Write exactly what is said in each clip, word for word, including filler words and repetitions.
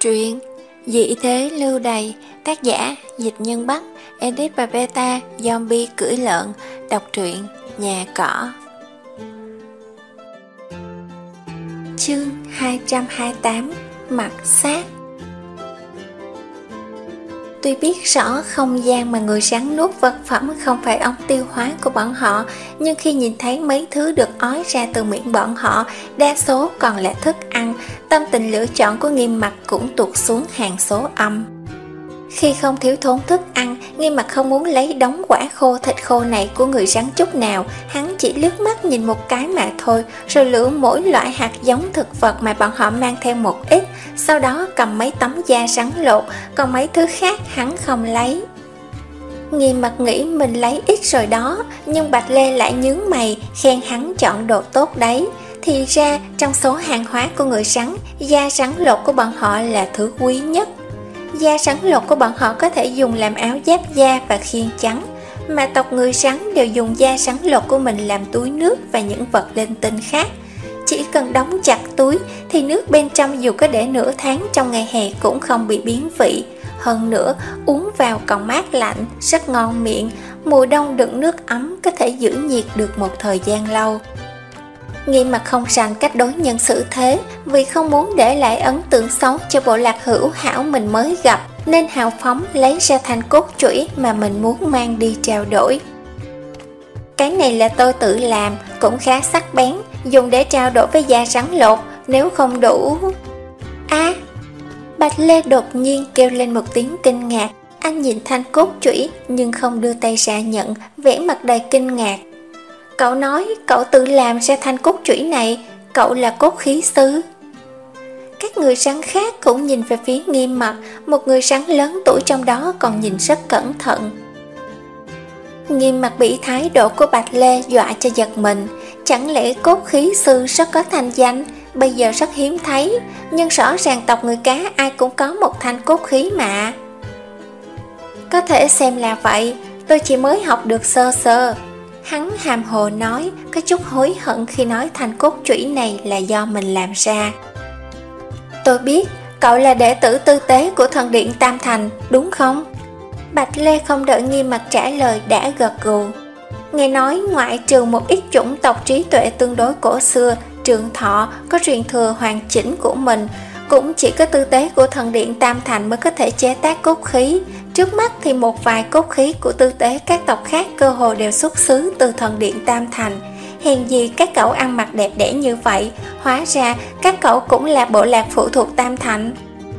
Truyện Dị thế lưu đày, tác giả Dịch Nhân Bắc, edit và beta Zombie cưỡi lợn. Đọc truyện Nhà Cỏ. Chương hai trăm hai mươi tám. Mặt sát. Tuy biết rõ không gian mà người rắn nuốt vật phẩm không phải ống tiêu hóa của bọn họ, nhưng khi nhìn thấy mấy thứ được ói ra từ miệng bọn họ, đa số còn là thức ăn, tâm tình lựa chọn của Nghiêm Mặc cũng tụt xuống hàng số âm. Khi không thiếu thốn thức ăn, Nghiêm Mặc không muốn lấy đống quả khô thịt khô này của người rắn chút nào. Hắn chỉ liếc mắt nhìn một cái mà thôi, rồi lựa mỗi loại hạt giống thực vật mà bọn họ mang theo một ít, sau đó cầm mấy tấm da rắn lột, còn mấy thứ khác hắn không lấy. Nghiêm Mặc nghĩ mình lấy ít rồi đó, nhưng Bạch Lê lại nhướng mày, khen hắn chọn đồ tốt đấy. Thì ra trong số hàng hóa của người rắn, da rắn lột của bọn họ là thứ quý nhất. Da rắn lột của bọn họ có thể dùng làm áo giáp da và khiên trắng, mà tộc người rắn đều dùng da rắn lột của mình làm túi nước và những vật linh tinh khác. Chỉ cần đóng chặt túi thì nước bên trong dù có để nửa tháng trong ngày hè cũng không bị biến vị. Hơn nữa, uống vào còn mát lạnh, rất ngon miệng. Mùa đông đựng nước ấm có thể giữ nhiệt được một thời gian lâu. Nghiêm Mặc không rành cách đối nhân xử thế, vì không muốn để lại ấn tượng xấu cho bộ lạc hữu hảo mình mới gặp, nên hào phóng lấy ra thanh cốt chủy mà mình muốn mang đi trao đổi. Cái này là tôi tự làm, cũng khá sắc bén, dùng để trao đổi với da rắn lột, nếu không đủ... À! Bạch Lê đột nhiên kêu lên một tiếng kinh ngạc. Anh nhìn thanh cốt chủy nhưng không đưa tay ra nhận, vẻ mặt đầy kinh ngạc. Cậu nói cậu tự làm ra thanh cốt chủy này, cậu là cốt khí sư. Các người rắn khác cũng nhìn về phía Nghiêm Mặc, một người rắn lớn tuổi trong đó còn nhìn rất cẩn thận. Nghiêm Mặc bị thái độ của Bạch Lê dọa cho giật mình. Chẳng lẽ cốt khí sư rất có thanh danh, bây giờ rất hiếm thấy, nhưng rõ ràng tộc người cá ai cũng có một thanh cốt khí mà. Có thể xem là vậy, tôi chỉ mới học được sơ sơ. Hắn hàm hồ nói, có chút hối hận khi nói thanh cốt chủy này là do mình làm ra. Tôi biết, cậu là đệ tử tư tế của thần điện Tam Thành, đúng không? Bạch Lê không đợi Nghiêm Mặc trả lời đã gật gù. Nghe nói ngoại trừ một ít chủng tộc trí tuệ tương đối cổ xưa, trường thọ có truyền thừa hoàn chỉnh của mình, cũng chỉ có tư tế của thần điện Tam Thành mới có thể chế tác cốt khí. Trước mắt thì một vài cốt khí của tư tế các tộc khác cơ hồ đều xuất xứ từ thần điện Tam Thành. Hèn gì các cậu ăn mặc đẹp đẽ như vậy, hóa ra các cậu cũng là bộ lạc phụ thuộc Tam Thành.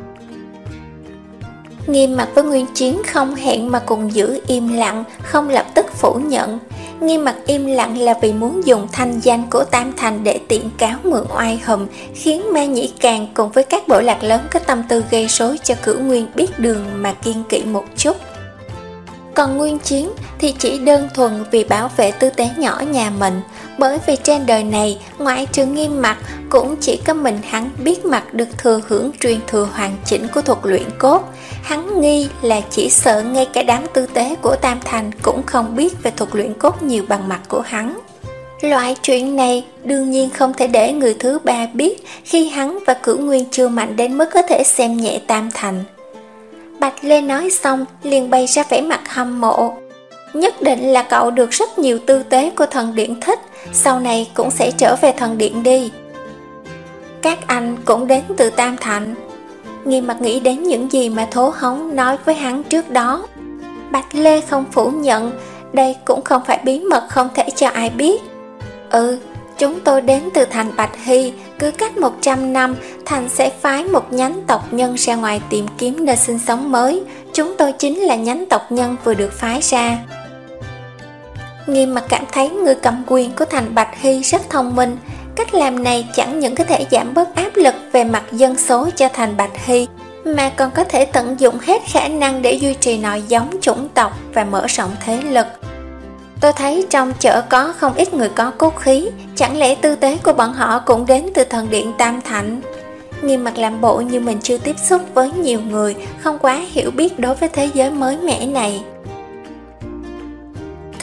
Nghiêm Mặc với Nguyên Chiến không hẹn mà cùng giữ im lặng, không lập tức phủ nhận. Nghiêm Mặc im lặng là vì muốn dùng thanh danh của Tam Thành để tiện cáo mượn oai hùm, khiến Ma Nhĩ Càn cùng với các bộ lạc lớn có tâm tư gây rối cho Cửu Nguyên biết đường mà kiêng kỵ một chút. Còn Nguyên Chiến thì chỉ đơn thuần vì bảo vệ tư tế nhỏ nhà mình, bởi vì trên đời này ngoại trừ Nghiêm Mặc cũng chỉ có mình hắn biết Mặc được thừa hưởng truyền thừa hoàn chỉnh của thuật luyện cốt. Hắn nghi là chỉ sợ ngay cả đám tư tế của Tam Thành cũng không biết về thuật luyện cốt nhiều bằng mặt của hắn. Loại chuyện này đương nhiên không thể để người thứ ba biết, khi hắn và Cửu Nguyên chưa mạnh đến mức có thể xem nhẹ Tam Thành. Bạch Lê nói xong liền bày ra vẻ mặt hâm mộ. Nhất định là cậu được rất nhiều tư tế của thần điện thích, sau này cũng sẽ trở về thần điện đi. Các anh cũng đến từ Tam Thành. Nghiêm Mặc nghĩ đến những gì mà Thố Hống nói với hắn trước đó. Bạch Lê không phủ nhận, đây cũng không phải bí mật không thể cho ai biết. Ừ, chúng tôi đến từ thành Bạch Hy, cứ cách một trăm năm, thành sẽ phái một nhánh tộc nhân ra ngoài tìm kiếm nơi sinh sống mới. Chúng tôi chính là nhánh tộc nhân vừa được phái ra. Nghiêm Mặc cảm thấy người cầm quyền của thành Bạch Hy rất thông minh. Cách làm này chẳng những có thể giảm bớt áp lực về mặt dân số cho thành Bạch Hy, mà còn có thể tận dụng hết khả năng để duy trì nội giống chủng tộc và mở rộng thế lực. Tôi thấy trong chợ có không ít người có cốt khí, chẳng lẽ tư tế của bọn họ cũng đến từ thần điện Tam Thành? Nghiêm Mặc làm bộ như mình chưa tiếp xúc với nhiều người, không quá hiểu biết đối với thế giới mới mẻ này.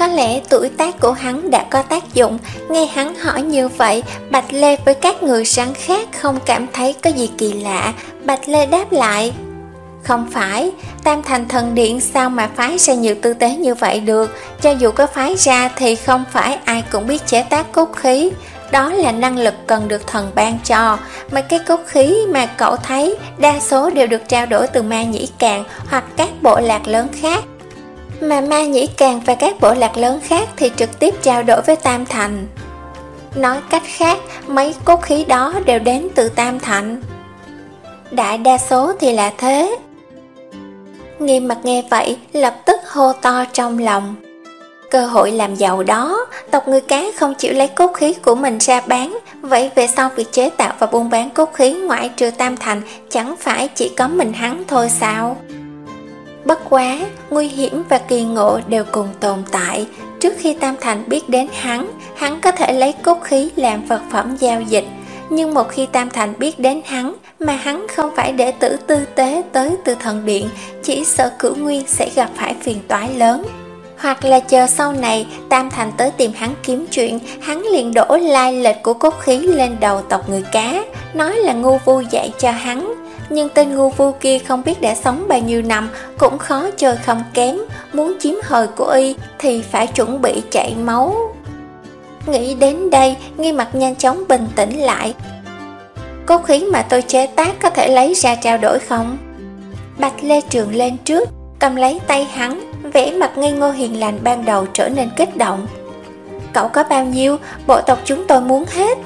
Có lẽ tuổi tác của hắn đã có tác dụng. Nghe hắn hỏi như vậy, Bạch Lê với các người rắn khác không cảm thấy có gì kỳ lạ. Bạch Lê đáp lại: không phải, Tam Thành Thần Điện sao mà phái ra nhiều tư tế như vậy được. Cho dù có phái ra thì không phải ai cũng biết chế tác cốt khí. Đó là năng lực cần được thần ban cho. Mà cái cốt khí mà cậu thấy đa số đều được trao đổi từ Ma Nhĩ Càn hoặc các bộ lạc lớn khác. Mà Ma Nhĩ Càn và các bộ lạc lớn khác thì trực tiếp trao đổi với Tam Thành. Nói cách khác, mấy cốt khí đó đều đến từ Tam Thành. Đại đa số thì là thế. Nghiêm Mặt nghe vậy lập tức hô to trong lòng: cơ hội làm giàu đó, tộc người cá không chịu lấy cốt khí của mình ra bán. Vậy về sau việc chế tạo và buôn bán cốt khí ngoại trừ Tam Thành chẳng phải chỉ có mình hắn thôi sao? Bất quá, nguy hiểm và kỳ ngộ đều cùng tồn tại. Trước khi Tam Thành biết đến hắn, hắn có thể lấy cốt khí làm vật phẩm giao dịch. Nhưng một khi Tam Thành biết đến hắn mà hắn không phải đệ tử tư tế tới từ thần điện, chỉ sợ Cửu Nguyên sẽ gặp phải phiền toái lớn. Hoặc là chờ sau này Tam Thành tới tìm hắn kiếm chuyện, hắn liền đổ lai lịch của cốt khí lên đầu tộc người cá, nói là ngu vu dạy cho hắn. Nhưng tên ngu vu kia không biết đã sống bao nhiêu năm, cũng khó chơi không kém. Muốn chiếm hời của y thì phải chuẩn bị chảy máu. Nghĩ đến đây, Nghiêm Mặt nhanh chóng bình tĩnh lại. Cốt khí mà tôi chế tác có thể lấy ra trao đổi không? Bạch Lê trường lên trước, cầm lấy tay hắn, vẻ mặt ngây ngô hiền lành ban đầu trở nên kích động. Cậu có bao nhiêu, bộ tộc chúng tôi muốn hết.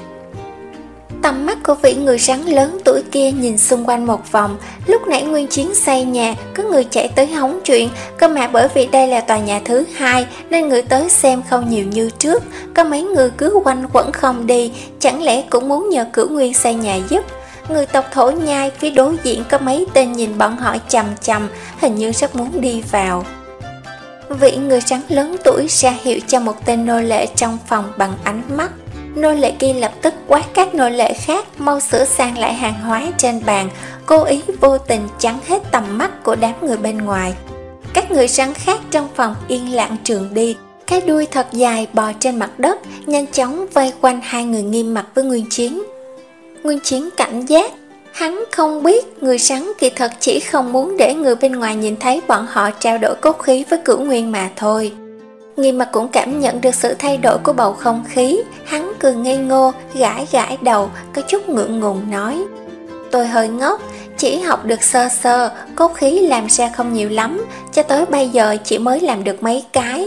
Tầm mắt của vị người rắn lớn tuổi kia nhìn xung quanh một vòng. Lúc nãy Nguyên Chiến xây nhà, có người chạy tới hóng chuyện. Cơ mà bởi vì đây là tòa nhà thứ hai nên người tới xem không nhiều như trước. Có mấy người cứ quanh quẩn không đi, chẳng lẽ cũng muốn nhờ Cửu Nguyên xây nhà giúp. Người tộc Thổ Nhai phía đối diện có mấy tên nhìn bọn họ chằm chằm, hình như rất muốn đi vào. Vị người rắn lớn tuổi ra hiệu cho một tên nô lệ trong phòng bằng ánh mắt. Nô lệ kia lập tức quát các nô lệ khác mau sửa sang lại hàng hóa trên bàn, cố ý vô tình chắn hết tầm mắt của đám người bên ngoài. Các người rắn khác trong phòng yên lặng trường đi, cái đuôi thật dài bò trên mặt đất, nhanh chóng vây quanh hai người Nghiêm Mặt với Nguyên Chiến. Nguyên Chiến cảnh giác, hắn không biết người rắn kỳ thật chỉ không muốn để người bên ngoài nhìn thấy bọn họ trao đổi cốt khí với Cửu Nguyên mà thôi. Nghiêm Mặt cũng cảm nhận được sự thay đổi của bầu không khí, hắn cười ngây ngô, gãi gãi đầu, có chút ngượng ngùng nói: tôi hơi ngốc, chỉ học được sơ sơ, cốt khí làm ra không nhiều lắm, cho tới bây giờ chỉ mới làm được mấy cái.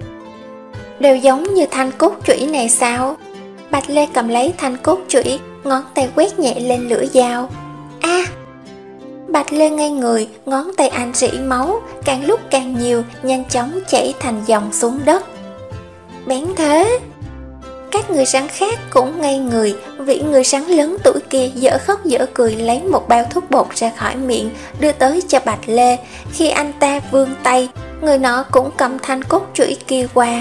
Đều giống như thanh cốt chủy này sao? Bạch Lê cầm lấy thanh cốt chủy, ngón tay quét nhẹ lên lưỡi dao. A! À, Bạch Lê ngây người, ngón tay anh rỉ máu, càng lúc càng nhiều, nhanh chóng chảy thành dòng xuống đất. Bén thế! Các người rắn khác cũng ngây người, vị người rắn lớn tuổi kia dở khóc dở cười lấy một bao thuốc bột ra khỏi miệng, đưa tới cho Bạch Lê. Khi anh ta vươn tay, người nọ cũng cầm thanh cốt chủy kia qua.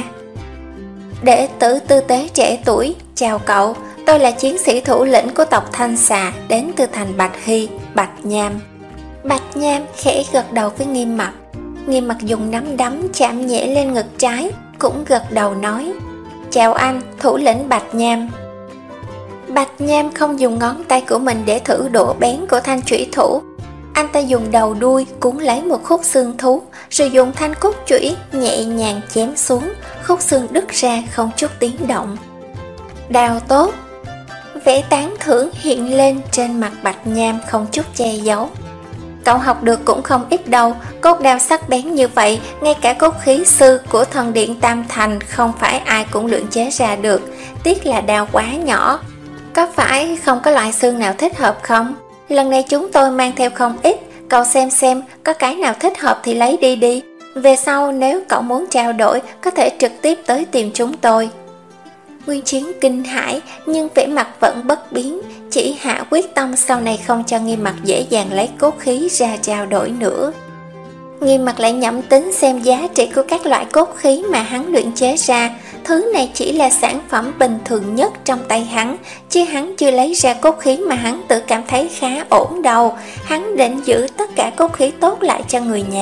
Đệ tử tư tế trẻ tuổi, chào cậu, tôi là chiến sĩ thủ lĩnh của tộc Thanh Xà, đến từ thành Bạch Hy, Bạch Nham. Bạch Nham khẽ gật đầu với Nghiêm Mặt. Nghiêm Mặt dùng nắm đấm chạm nhẹ lên ngực trái, cũng gật đầu nói: chào anh, thủ lĩnh Bạch Nham. Bạch Nham không dùng ngón tay của mình để thử độ bén của thanh chủy thủ. Anh ta dùng đầu đuôi cuốn lấy một khúc xương thú, rồi dùng thanh cốt chủy nhẹ nhàng chém xuống, khúc xương đứt ra không chút tiếng động. Đao tốt! Vẻ tán thưởng hiện lên trên mặt Bạch Nham không chút che giấu. Cậu học được cũng không ít đâu, cốt đao sắc bén như vậy, ngay cả cốt khí sư của thần điện Tam Thành không phải ai cũng luyện chế ra được, tiếc là đao quá nhỏ. Có phải không có loại xương nào thích hợp không? Lần này chúng tôi mang theo không ít, cậu xem xem có cái nào thích hợp thì lấy đi đi. Về sau nếu cậu muốn trao đổi, có thể trực tiếp tới tìm chúng tôi. Nguyên Chiến kinh hãi nhưng vẻ mặt vẫn bất biến, chỉ hạ quyết tâm sau này không cho Nghiêm Mặt dễ dàng lấy cốt khí ra trao đổi nữa. Nghiêm Mặt lại nhẩm tính xem giá trị của các loại cốt khí mà hắn luyện chế ra. Thứ này chỉ là sản phẩm bình thường nhất trong tay hắn, chứ hắn chưa lấy ra cốt khí mà hắn tự cảm thấy khá ổn đâu. Hắn định giữ tất cả cốt khí tốt lại cho người nhà,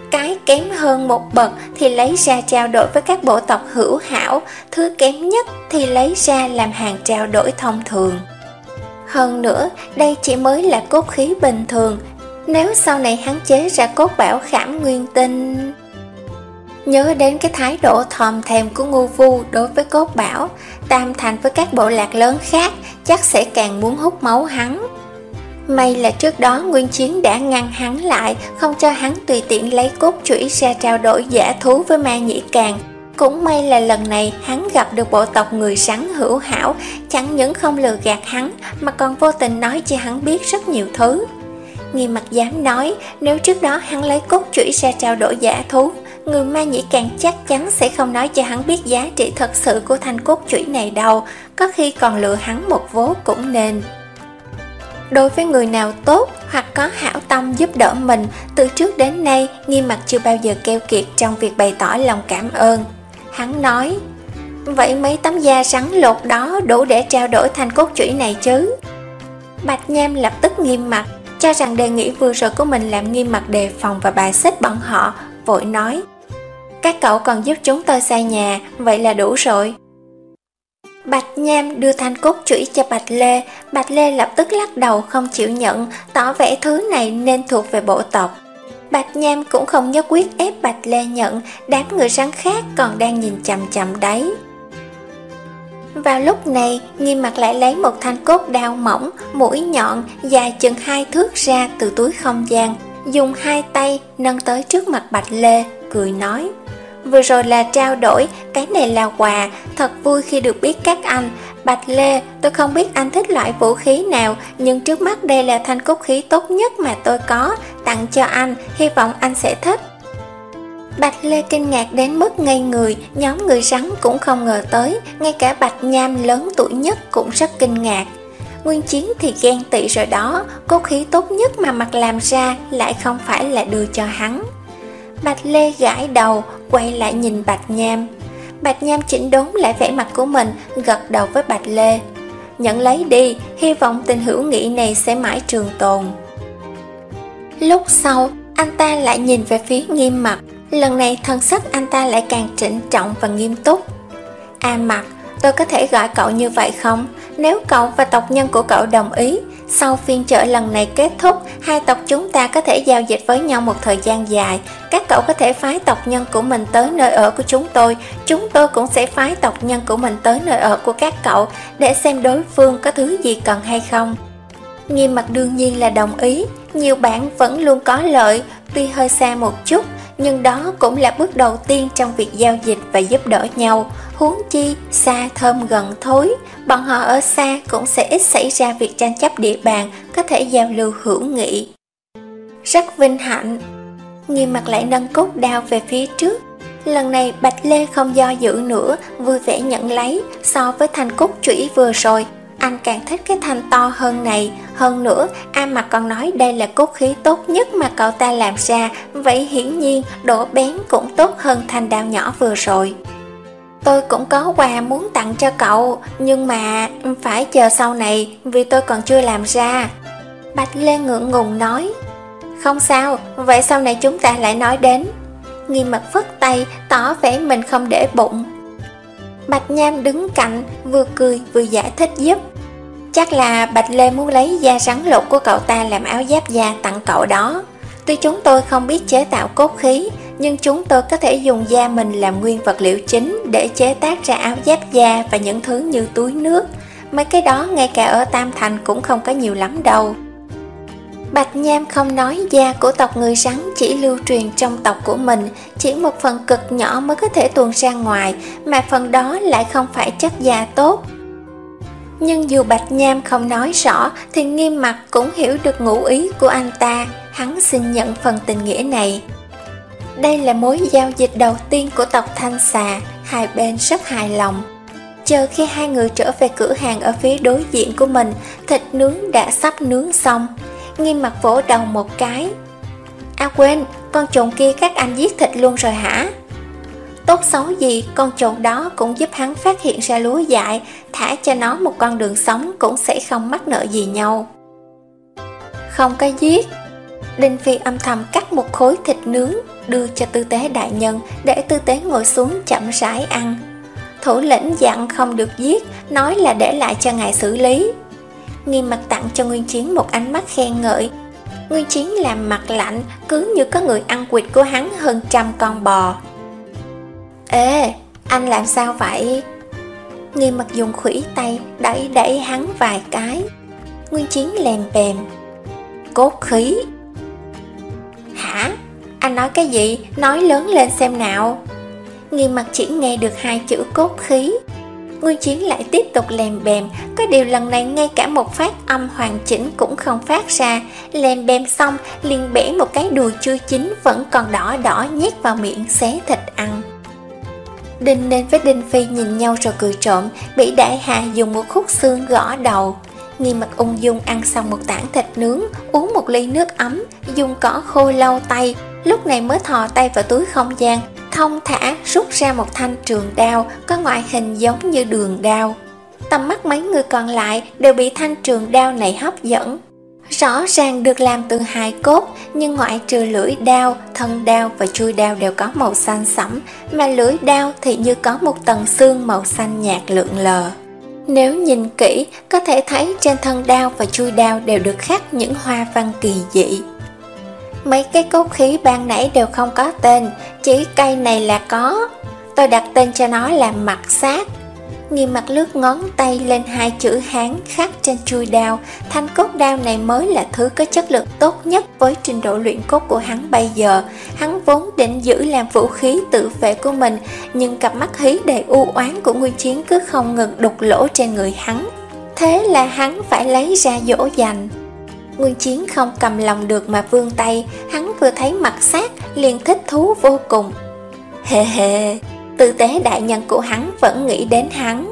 Cái kém hơn một bậc thì lấy ra trao đổi với các bộ tộc hữu hảo, thứ kém nhất thì lấy ra làm hàng trao đổi thông thường. Hơn nữa, đây chỉ mới là cốt khí bình thường, nếu sau này hắn chế ra cốt bảo khảm nguyên tinh... Nhớ đến cái thái độ thòm thèm của ngu vu đối với cốt bảo, Tam Thành với các bộ lạc lớn khác chắc sẽ càng muốn hút máu hắn. May là trước đó Nguyên Chiến đã ngăn hắn lại, không cho hắn tùy tiện lấy cốt chủy ra trao đổi giả thú với Ma Nhĩ Càng. Cũng may là lần này hắn gặp được bộ tộc người rắn hữu hảo, chẳng những không lừa gạt hắn mà còn vô tình nói cho hắn biết rất nhiều thứ. Nghiêm Mặt dám nói, nếu trước đó hắn lấy cốt chủy ra trao đổi giả thú, người Ma Nhĩ Càng chắc chắn sẽ không nói cho hắn biết giá trị thật sự của thanh cốt chủy này đâu, có khi còn lừa hắn một vố cũng nên. Đối với người nào tốt hoặc có hảo tâm giúp đỡ mình, từ trước đến nay Nghiêm Mặt chưa bao giờ keo kiệt trong việc bày tỏ lòng cảm ơn. Hắn nói, vậy mấy tấm da rắn lột đó đủ để trao đổi thanh cốt chủy này chứ? Bạch Nham lập tức nghiêm mặt, cho rằng đề nghị vừa rồi của mình làm Nghiêm Mặt đề phòng và bài xích bọn họ, vội nói, các cậu còn giúp chúng tôi xây nhà, vậy là đủ rồi. Bạch Nham đưa thanh cốt chủy cho Bạch Lê, Bạch Lê lập tức lắc đầu không chịu nhận, tỏ vẻ thứ này nên thuộc về bộ tộc. Bạch Nham cũng không nhất quyết ép Bạch Lê nhận, đám người rắn khác còn đang nhìn chằm chằm đấy. Vào lúc này, Nghiêm Mặt lại lấy một thanh cốt đao mỏng, mũi nhọn, dài chừng hai thước ra từ túi không gian, dùng hai tay nâng tới trước mặt Bạch Lê, cười nói, vừa rồi là trao đổi, cái này là quà, thật vui khi được biết các anh. Bạch Lê, tôi không biết anh thích loại vũ khí nào, nhưng trước mắt đây là thanh cốt khí tốt nhất mà tôi có, tặng cho anh, hy vọng anh sẽ thích. Bạch Lê kinh ngạc đến mức ngây người, nhóm người rắn cũng không ngờ tới, ngay cả Bạch Nham lớn tuổi nhất cũng rất kinh ngạc. Nguyên Chiến thì ghen tị rồi đó, cốt khí tốt nhất mà Mặt làm ra lại không phải là đưa cho hắn. Bạch Lê gãi đầu, quay lại nhìn Bạch Nham. Bạch Nham chỉnh đốn lại vẻ mặt của mình, gật đầu với Bạch Lê. Nhận lấy đi, hy vọng tình hữu nghị này sẽ mãi trường tồn. Lúc sau, anh ta lại nhìn về phía Nghiêm Mặt. Lần này thân sắc anh ta lại càng trịnh trọng và nghiêm túc. A Mặt, tôi có thể gọi cậu như vậy không? Nếu cậu và tộc nhân của cậu đồng ý, sau phiên chợ lần này kết thúc, hai tộc chúng ta có thể giao dịch với nhau một thời gian dài. Các cậu có thể phái tộc nhân của mình tới nơi ở của chúng tôi, chúng tôi cũng sẽ phái tộc nhân của mình tới nơi ở của các cậu, để xem đối phương có thứ gì cần hay không. Nghiêm Mặt đương nhiên là đồng ý, nhiều bạn vẫn luôn có lợi, tuy hơi xa một chút, nhưng đó cũng là bước đầu tiên trong việc giao dịch và giúp đỡ nhau. Huống chi xa thơm gần thối, bọn họ ở xa cũng sẽ ít xảy ra việc tranh chấp địa bàn, có thể giao lưu hữu nghị. Rất vinh hạnh. Nghiêm Mặt lại nâng cốt đao về phía trước. Lần này Bạch Lê không do dự nữa, vui vẻ nhận lấy. So với thanh cốt chủy vừa rồi, anh càng thích cái thanh to hơn này. Hơn nữa, A Mặt còn nói đây là cốt khí tốt nhất mà cậu ta làm ra, vậy hiển nhiên độ bén cũng tốt hơn thanh đao nhỏ vừa rồi. Tôi cũng có quà muốn tặng cho cậu, nhưng mà phải chờ sau này vì tôi còn chưa làm ra. Bạch Lê ngượng ngùng nói. Không sao, vậy sau này chúng ta lại nói đến. Nghiêm Mặt phất tay, tỏ vẻ mình không để bụng. Bạch Nham đứng cạnh, vừa cười vừa giải thích giúp. Chắc là Bạch Lê muốn lấy da rắn lột của cậu ta làm áo giáp da tặng cậu đó. Tuy chúng tôi không biết chế tạo cốt khí, nhưng chúng tôi có thể dùng da mình làm nguyên vật liệu chính để chế tác ra áo giáp da và những thứ như túi nước. Mấy cái đó ngay cả ở Tam Thành cũng không có nhiều lắm đâu. Bạch Nham không nói da của tộc người rắn chỉ lưu truyền trong tộc của mình, chỉ một phần cực nhỏ mới có thể tuồn ra ngoài, mà phần đó lại không phải chất da tốt. Nhưng dù Bạch Nham không nói rõ thì Nghiêm Mặt cũng hiểu được ngụ ý của anh ta, hắn xin nhận phần tình nghĩa này. Đây là mối giao dịch đầu tiên của tộc Thanh Xà, hai bên rất hài lòng. Chờ khi hai người trở về cửa hàng ở phía đối diện của mình, thịt nướng đã sắp nướng xong. Nghiêm Mặt vỗ đầu một cái. À quên, con trồn kia các anh giết thịt luôn rồi hả? Tốt xấu gì, con trồn đó cũng giúp hắn phát hiện ra lúa dại, thả cho nó một con đường sống cũng sẽ không mắc nợ gì nhau. Không có giết. Đinh Phi âm thầm cắt một khối thịt nướng. đưa cho tư tế đại nhân, để tư tế ngồi xuống chậm rãi ăn. Thủ lĩnh dặn không được giết, nói là để lại cho ngài xử lý. Nghiêm mặt tặng cho Nguyên Chiến một ánh mắt khen ngợi. Nguyên Chiến làm mặt lạnh, cứ như có người ăn quỵt của hắn hơn trăm con bò. Ê, anh làm sao vậy? Nghiêm mặt dùng khuỷu tay đẩy đẩy hắn vài cái. Nguyên Chiến lèm bèm. Cốt khí. Hả? Anh nói cái gì? Nói lớn lên xem nào. Nghiêm mặt chỉ nghe được hai chữ cốt khí. Nguyên Chiến lại tiếp tục lèm bèm. Có điều lần này ngay cả một phát âm hoàn chỉnh cũng không phát ra. Lèm bèm xong liền bẻ một cái đùi chưa chín vẫn còn đỏ đỏ nhét vào miệng xé thịt ăn. Đinh Ninh với Đinh Phi nhìn nhau rồi cười trộm. Bị Đại Hà dùng một khúc xương gõ đầu. Nghiêm mặt ung dung ăn xong một tảng thịt nướng, uống một ly nước ấm, dùng cỏ khô lau tay. Lúc này mới thò tay vào túi không gian, thông thả rút ra một thanh trường đao có ngoại hình giống như đường đao. Tầm mắt mấy người còn lại đều bị thanh trường đao này hấp dẫn. Rõ ràng được làm từ hài cốt, nhưng ngoại trừ lưỡi đao, thân đao và chuôi đao đều có màu xanh sẫm, mà lưỡi đao thì như có một tầng xương màu xanh nhạt lượn lờ. Nếu nhìn kỹ, có thể thấy trên thân đao và chuôi đao đều được khắc những hoa văn kỳ dị. Mấy cái cốt khí ban nãy đều không có tên, chỉ cây này là có. Tôi đặt tên cho nó là mặt sát. Nghiêm mặt lướt ngón tay lên hai chữ Hán khắc trên chuôi đao. Thanh cốt đao này mới là thứ có chất lượng tốt nhất với trình độ luyện cốt của hắn bây giờ. Hắn vốn định giữ làm vũ khí tự vệ của mình, nhưng cặp mắt hí đầy u oán của Nguyên Chiến cứ không ngừng đục lỗ trên người hắn. Thế là hắn phải lấy ra dỗ dành. Nguyên Chiến không cầm lòng được mà vươn tay. Hắn vừa thấy mặt sát liền thích thú vô cùng. Hề hề, tư tế đại nhân của hắn vẫn nghĩ đến hắn.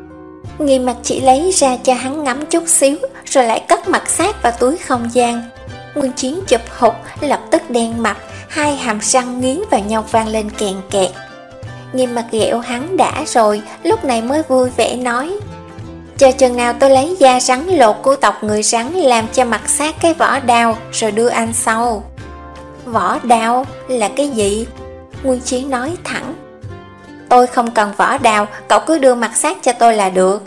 Nghiêm mặt chỉ lấy ra cho hắn ngắm chút xíu, rồi lại cất mặt sát vào túi không gian. Nguyên Chiến chụp hụt, lập tức đen mặt, hai hàm răng nghiến vào nhau vang lên kèn kẹt. Nghiêm mặt ghẹo hắn đã rồi, lúc này mới vui vẻ nói: chờ chừng nào tôi lấy da rắn lột của tộc người rắn làm cho mặt sát cái vỏ đao, rồi đưa anh sau. Vỏ đao là cái gì? Nguyên Chiến nói thẳng: tôi không cần vỏ đao, cậu cứ đưa mặt sát cho tôi là được.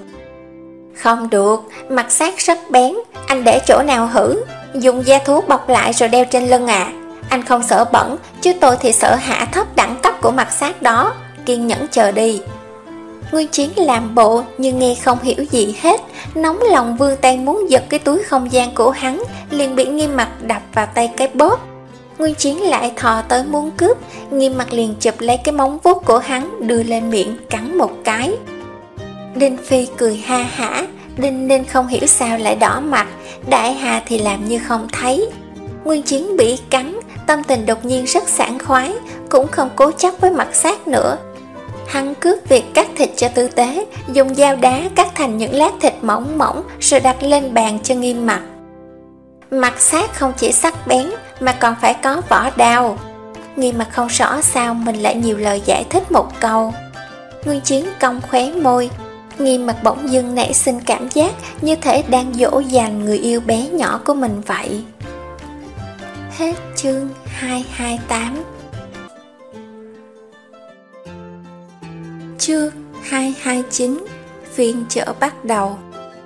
Không được, mặt sát rất bén, anh để chỗ nào hử? Dùng da thú bọc lại rồi đeo trên lưng à? Anh không sợ bẩn, chứ tôi thì sợ hạ thấp đẳng cấp của mặt sát đó. Kiên nhẫn chờ đi. Nguyên Chiến làm bộ nhưng nghe không hiểu gì hết, nóng lòng vươn tay muốn giật cái túi không gian của hắn, liền bị Nghiêm mặt đập vào tay cái bóp. Nguyên Chiến lại thò tới muốn cướp, Nghiêm mặt liền chụp lấy cái móng vuốt của hắn đưa lên miệng cắn một cái. Đinh Phi cười ha hả, Đinh Ninh không hiểu sao lại đỏ mặt, Đại Hà thì làm như không thấy. Nguyên Chiến bị cắn, tâm tình đột nhiên rất sảng khoái, cũng không cố chấp với mặt sát nữa. Hắn cướp việc cắt thịt cho tư tế, dùng dao đá cắt thành những lát thịt mỏng mỏng rồi đặt lên bàn cho Nghiêm mặt. Mặt sát không chỉ sắc bén mà còn phải có vỏ đao. Nghiêm mặt không rõ sao mình lại nhiều lời giải thích một câu. Nguyên Chiến cong khóe môi. Nghiêm mặt bỗng dưng nảy sinh cảm giác như thể đang dỗ dành người yêu bé nhỏ của mình vậy. Hết chương hai hai tám. Chương hai hai chín. Phiên chợ bắt đầu.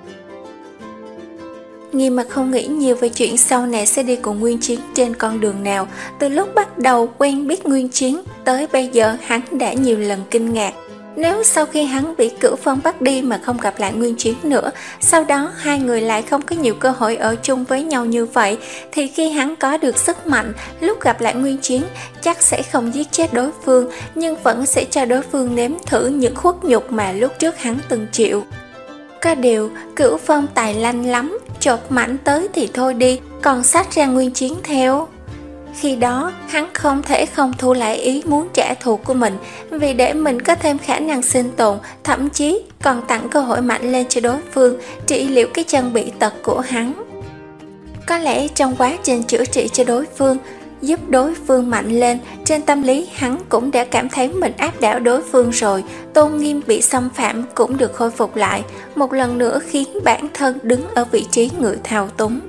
Nghiêm mặt không nghĩ nhiều về chuyện sau này sẽ đi cùng Nguyên Chiến trên con đường nào. Từ lúc bắt đầu quen biết Nguyên Chiến tới bây giờ, hắn đã nhiều lần kinh ngạc. Nếu sau khi hắn bị Cửu Phong bắt đi mà không gặp lại Nguyên Chiến nữa, sau đó hai người lại không có nhiều cơ hội ở chung với nhau như vậy, thì khi hắn có được sức mạnh, lúc gặp lại Nguyên Chiến chắc sẽ không giết chết đối phương, nhưng vẫn sẽ cho đối phương nếm thử những khuất nhục mà lúc trước hắn từng chịu. Có điều Cửu Phong tài lanh lắm, chộp mảnh tới thì thôi đi, còn xách ra Nguyên Chiến theo. Khi đó hắn không thể không thu lại ý muốn trả thù của mình, vì để mình có thêm khả năng sinh tồn, thậm chí còn tặng cơ hội mạnh lên cho đối phương, trị liệu cái chân bị tật của hắn. Có lẽ trong quá trình chữa trị cho đối phương, giúp đối phương mạnh lên, trên tâm lý hắn cũng đã cảm thấy mình áp đảo đối phương rồi, tôn nghiêm bị xâm phạm cũng được khôi phục lại, một lần nữa khiến bản thân đứng ở vị trí người thao túng.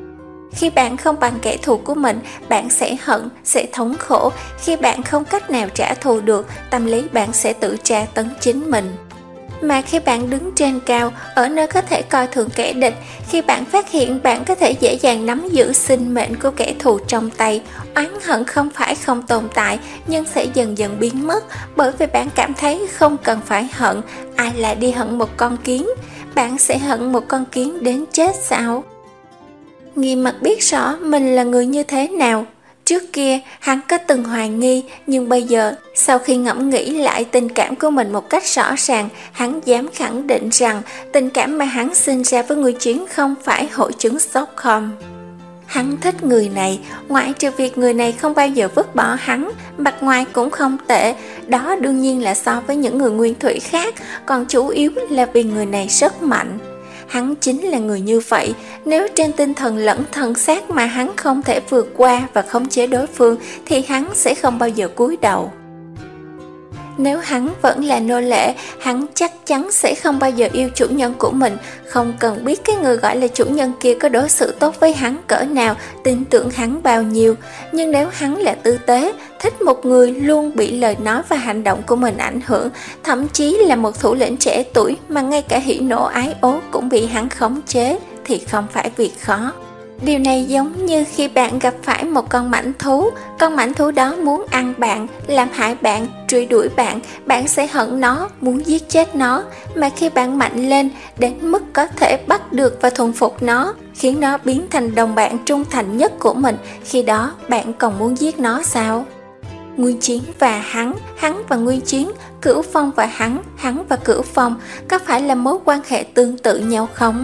Khi bạn không bằng kẻ thù của mình, bạn sẽ hận, sẽ thống khổ. Khi bạn không cách nào trả thù được, tâm lý bạn sẽ tự tra tấn chính mình. Mà khi bạn đứng trên cao, ở nơi có thể coi thường kẻ địch, khi bạn phát hiện bạn có thể dễ dàng nắm giữ sinh mệnh của kẻ thù trong tay, oán hận không phải không tồn tại, nhưng sẽ dần dần biến mất, bởi vì bạn cảm thấy không cần phải hận. Ai lại đi hận một con kiến? Bạn sẽ hận một con kiến đến chết sao? Nghiêm Mặt biết rõ mình là người như thế nào. Trước kia, hắn có từng hoài nghi, nhưng bây giờ, sau khi ngẫm nghĩ lại tình cảm của mình một cách rõ ràng, hắn dám khẳng định rằng tình cảm mà hắn sinh ra với Nguy Chiến không phải hội chứng Stockholm. Hắn thích người này, ngoại trừ việc người này không bao giờ vứt bỏ hắn, mặt ngoài cũng không tệ, đó đương nhiên là so với những người nguyên thủy khác, còn chủ yếu là vì người này rất mạnh. Hắn chính là người như vậy, nếu trên tinh thần lẫn thân xác mà hắn không thể vượt qua và khống chế đối phương thì hắn sẽ không bao giờ cúi đầu. Nếu hắn vẫn là nô lệ, hắn chắc chắn sẽ không bao giờ yêu chủ nhân của mình, không cần biết cái người gọi là chủ nhân kia có đối xử tốt với hắn cỡ nào, tin tưởng hắn bao nhiêu. Nhưng nếu hắn là tư tế, thích một người luôn bị lời nói và hành động của mình ảnh hưởng, thậm chí là một thủ lĩnh trẻ tuổi mà ngay cả hỉ nộ ái ố cũng bị hắn khống chế, thì không phải việc khó. Điều này giống như khi bạn gặp phải một con mãnh thú, con mãnh thú đó muốn ăn bạn, làm hại bạn, truy đuổi bạn, bạn sẽ hận nó, muốn giết chết nó. Mà khi bạn mạnh lên, đến mức có thể bắt được và thuần phục nó, khiến nó biến thành đồng bạn trung thành nhất của mình, khi đó bạn còn muốn giết nó sao? Nguyên Chiến và hắn, hắn và Nguyên Chiến, Cửu Phong và hắn, hắn và Cửu Phong, có phải là mối quan hệ tương tự nhau không?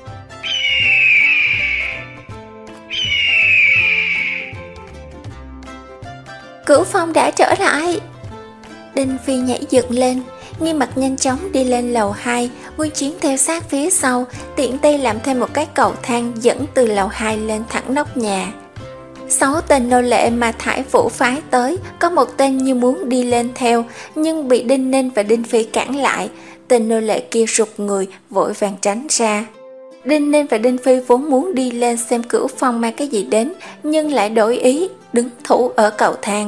Cửu Phong đã trở lại. Đinh Phi nhảy dựng lên, Nghiêm Mặt nhanh chóng đi lên lầu hai, Nguyên Chiến theo sát phía sau, tiện tay làm thêm một cái cầu thang dẫn từ lầu hai lên thẳng nóc nhà. Sáu tên nô lệ mà Thải Vũ phái tới, có một tên như muốn đi lên theo, nhưng bị Đinh Ninh và Đinh Phi cản lại. Tên nô lệ kia rụt người, vội vàng tránh ra. Đinh Ninh và Đinh Phi vốn muốn đi lên xem Cửu Phong mang cái gì đến, nhưng lại đổi ý, đứng thủ ở cầu thang.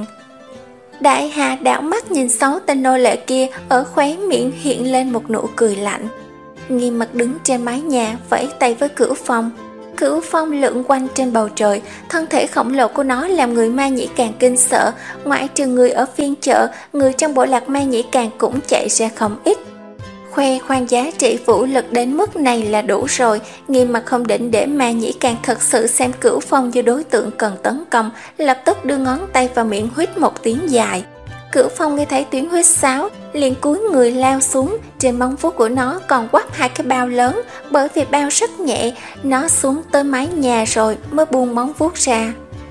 Đại Hà đảo mắt nhìn sáu tên nô lệ kia, ở khóe miệng hiện lên một nụ cười lạnh. Nghiêm Mặt đứng trên mái nhà, vẫy tay với Cửu Phong. Cửu Phong lượn quanh trên bầu trời, thân thể khổng lồ của nó làm người Ma Nhĩ Càng kinh sợ, ngoại trừ người ở phiên chợ, người trong bộ lạc Ma Nhĩ Càng cũng chạy ra không ít. Khoe khoang giá trị vũ lực đến mức này là đủ rồi, Nghiêm Mặt không định để Ma Nhĩ Càng thật sự xem Cửu Phong như đối tượng cần tấn công, lập tức đưa ngón tay vào miệng huýt một tiếng dài. Cửu Phong nghe thấy tiếng huýt sáo, liền cúi người lao xuống, trên móng vuốt của nó còn quắp hai cái bao lớn, bởi vì bao rất nhẹ, nó xuống tới mái nhà rồi mới buông móng vuốt ra.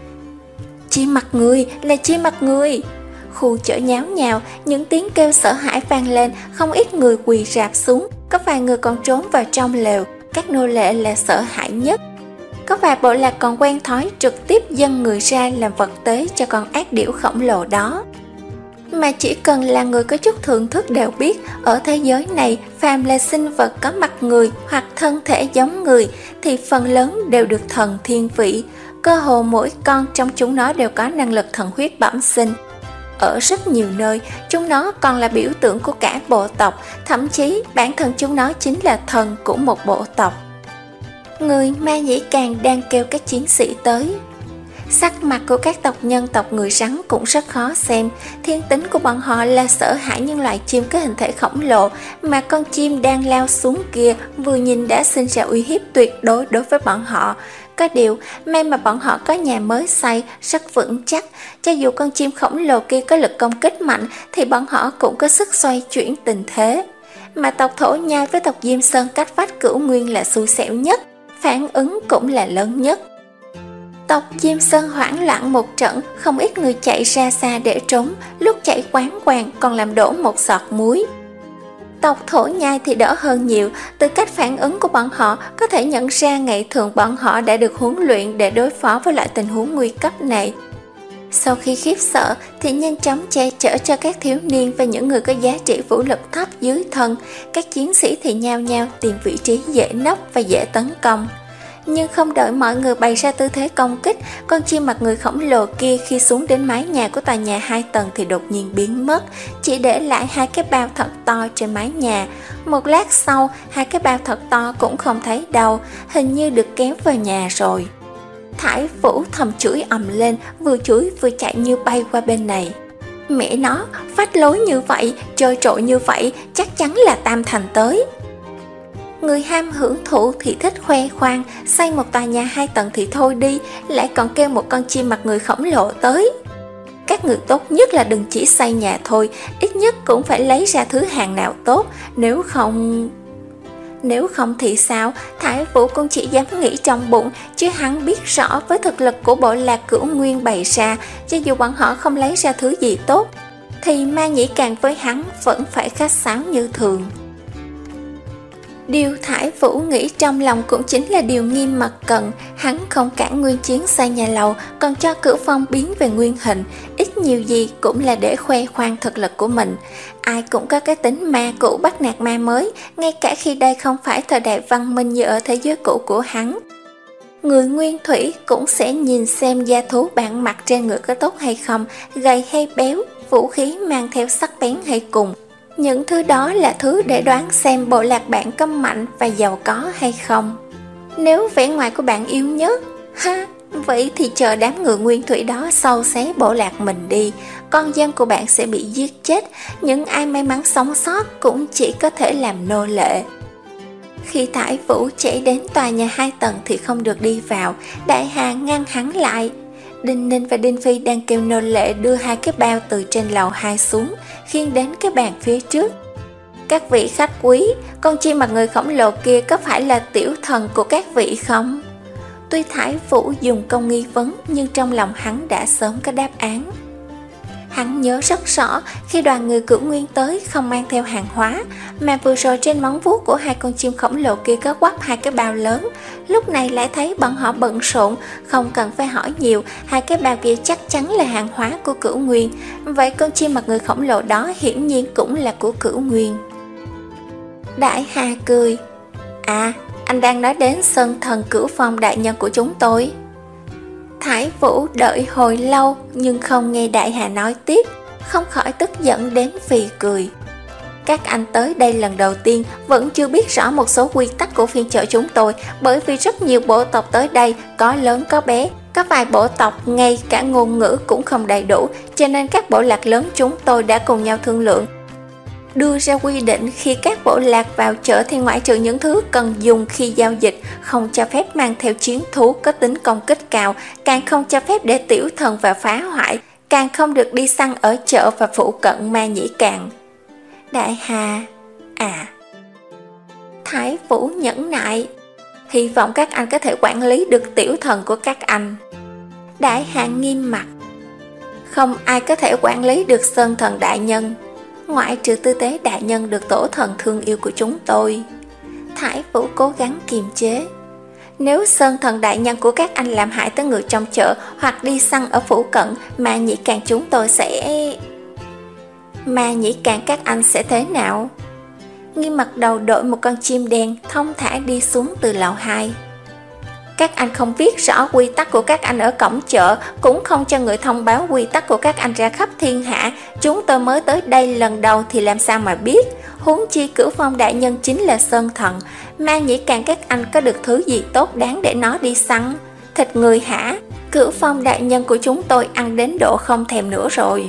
Chi mặt người, là chi mặt người! Khu chợ nháo nhào, những tiếng kêu sợ hãi vang lên, không ít người quỳ rạp xuống, có vài người còn trốn vào trong lều, các nô lệ là sợ hãi nhất. Có vài bộ lạc còn quen thói trực tiếp dâng người ra làm vật tế cho con ác điểu khổng lồ đó. Mà chỉ cần là người có chút thưởng thức đều biết, ở thế giới này, phàm là sinh vật có mặt người hoặc thân thể giống người thì phần lớn đều được thần thiên vị. Cơ hồ mỗi con trong chúng nó đều có năng lực thần huyết bẩm sinh. Ở rất nhiều nơi, chúng nó còn là biểu tượng của cả bộ tộc, thậm chí bản thân chúng nó chính là thần của một bộ tộc. Người Ma Nhĩ Càng đang kêu các chiến sĩ tới. Sắc mặt của các tộc nhân tộc người rắn cũng rất khó xem, thiên tính của bọn họ là sợ hãi những loài chim có hình thể khổng lồ, mà con chim đang lao xuống kia vừa nhìn đã sinh ra uy hiếp tuyệt đối đối với bọn họ. Có điều, may mà bọn họ có nhà mới xây, rất vững chắc, cho dù con chim khổng lồ kia có lực công kích mạnh thì bọn họ cũng có sức xoay chuyển tình thế. Mà tộc Thổ Nhai với tộc Diêm Sơn cách vách Cửu Nguyên là xui xẻo nhất, phản ứng cũng là lớn nhất. Tộc Diêm Sơn hoảng loạn một trận, không ít người chạy ra xa để trốn, lúc chạy quán quàng còn làm đổ một giọt muối. Tộc Thổ Nhai thì đỡ hơn nhiều, từ cách phản ứng của bọn họ có thể nhận ra ngày thường bọn họ đã được huấn luyện để đối phó với loại tình huống nguy cấp này. Sau khi khiếp sợ thì nhanh chóng che chở cho các thiếu niên và những người có giá trị vũ lực thấp dưới thân, các chiến sĩ thì nhao nhao tìm vị trí dễ nấp và dễ tấn công. Nhưng không đợi mọi người bày ra tư thế công kích, con chim mặt người khổng lồ kia khi xuống đến mái nhà của tòa nhà hai tầng thì đột nhiên biến mất, chỉ để lại hai cái bao thật to trên mái nhà. Một lát sau, hai cái bao thật to cũng không thấy đâu, hình như được kéo vào nhà rồi. Thải Vũ thầm chửi ầm lên, vừa chửi vừa chạy như bay qua bên này. Mẹ nó, phách lối như vậy, trôi trội như vậy, chắc chắn là Tam Thành tới. Người ham hưởng thụ thì thích khoe khoang, xây một tòa nhà hai tầng thì thôi đi, lại còn kêu một con chim mặt người khổng lồ tới. Các người tốt nhất là đừng chỉ xây nhà thôi, ít nhất cũng phải lấy ra thứ hàng nào tốt, nếu không... Nếu không thì sao? Thải Vũ cũng chỉ dám nghĩ trong bụng, chứ hắn biết rõ với thực lực của bộ lạc Cửu Nguyên bày ra, cho dù bọn họ không lấy ra thứ gì tốt, thì Ma Nhĩ Càng với hắn vẫn phải khách sáo như thường. Điều Thải Vũ nghĩ trong lòng cũng chính là điều Nghiêm Mặc cần. Hắn không cản Nguyên Chiến xây nhà lầu, còn cho Cửu Phong biến về nguyên hình, ít nhiều gì cũng là để khoe khoang thực lực của mình. Ai cũng có cái tính ma cũ bắt nạt ma mới, ngay cả khi đây không phải thời đại văn minh như ở thế giới cũ của hắn. Người nguyên thủy cũng sẽ nhìn xem gia thú bản mặt trên ngựa có tốt hay không, gầy hay béo, vũ khí mang theo sắc bén hay cùng. Những thứ đó là thứ để đoán xem bộ lạc bạn có mạnh và giàu có hay không. Nếu vẻ ngoài của bạn yếu nhất, ha, vậy thì chờ đám người nguyên thủy đó xâu xé bộ lạc mình đi, con dân của bạn sẽ bị giết chết, những ai may mắn sống sót cũng chỉ có thể làm nô lệ. Khi Thải Vũ chạy đến tòa nhà hai tầng thì không được đi vào, Đại Hà ngăn hắn lại. Đinh Ninh và Đinh Phi đang kêu nô lệ đưa hai cái bao từ trên lầu hai xuống, khiêng đến cái bàn phía trước. Các vị khách quý, con chim mặt người khổng lồ kia có phải là tiểu thần của các vị không? Tuy Thải Vũ dùng công nghi vấn, nhưng trong lòng hắn đã sớm có đáp án. Hắn nhớ rất rõ khi đoàn người Cửu Nguyên tới không mang theo hàng hóa, mà vừa rồi trên móng vuốt của hai con chim khổng lồ kia có quắp hai cái bao lớn. Lúc này lại thấy bọn họ bận rộn, không cần phải hỏi nhiều, hai cái bao kia chắc chắn là hàng hóa của Cửu Nguyên. Vậy con chim mặt người khổng lồ đó hiển nhiên cũng là của Cửu Nguyên. Đại Hà cười. À, anh đang nói đến Sơn Thần Cửu Phong đại nhân của chúng tôi. Thải Vũ đợi hồi lâu nhưng không nghe Đại Hà nói tiếp, không khỏi tức giận đến phì cười. Các anh tới đây lần đầu tiên vẫn chưa biết rõ một số quy tắc của phiên chợ chúng tôi, bởi vì rất nhiều bộ tộc tới đây, có lớn có bé, có vài bộ tộc ngay cả ngôn ngữ cũng không đầy đủ, cho nên các bộ lạc lớn chúng tôi đã cùng nhau thương lượng, đưa ra quy định khi các bộ lạc vào chợ thì ngoại trừ những thứ cần dùng khi giao dịch, không cho phép mang theo chiến thú có tính công kích cao, càng không cho phép để tiểu thần và phá hoại, càng không được đi săn ở chợ và phụ cận Ma Nhĩ Càng. Đại Hà, à. Thải Vũ nhẫn nại. Hy vọng các anh có thể quản lý được tiểu thần của các anh. Đại Hà nghiêm mặt. Không ai có thể quản lý được Sơn Thần đại nhân, ngoại trừ Tư Tế đại nhân được tổ thần thương yêu của chúng tôi. Thải Vũ cố gắng kiềm chế. Nếu Sơn Thần đại nhân của các anh làm hại tới người trong chợ hoặc đi săn ở phủ cận, Ma Nhĩ Càng chúng tôi sẽ... Ma Nhĩ Càng các anh sẽ thế nào? Nghiêm mặt đầu đội một con chim đen, thông thả đi xuống từ lầu hai. Các anh không viết rõ quy tắc của các anh ở cổng chợ, cũng không cho người thông báo quy tắc của các anh ra khắp thiên hạ. Chúng tôi mới tới đây lần đầu thì làm sao mà biết? Huống chi Cửu Phong đại nhân chính là Sơn Thần. Ma Nhĩ Càng các anh có được thứ gì tốt đáng để nó đi săn? Thịt người hả? Cửu Phong đại nhân của chúng tôi ăn đến độ không thèm nữa rồi.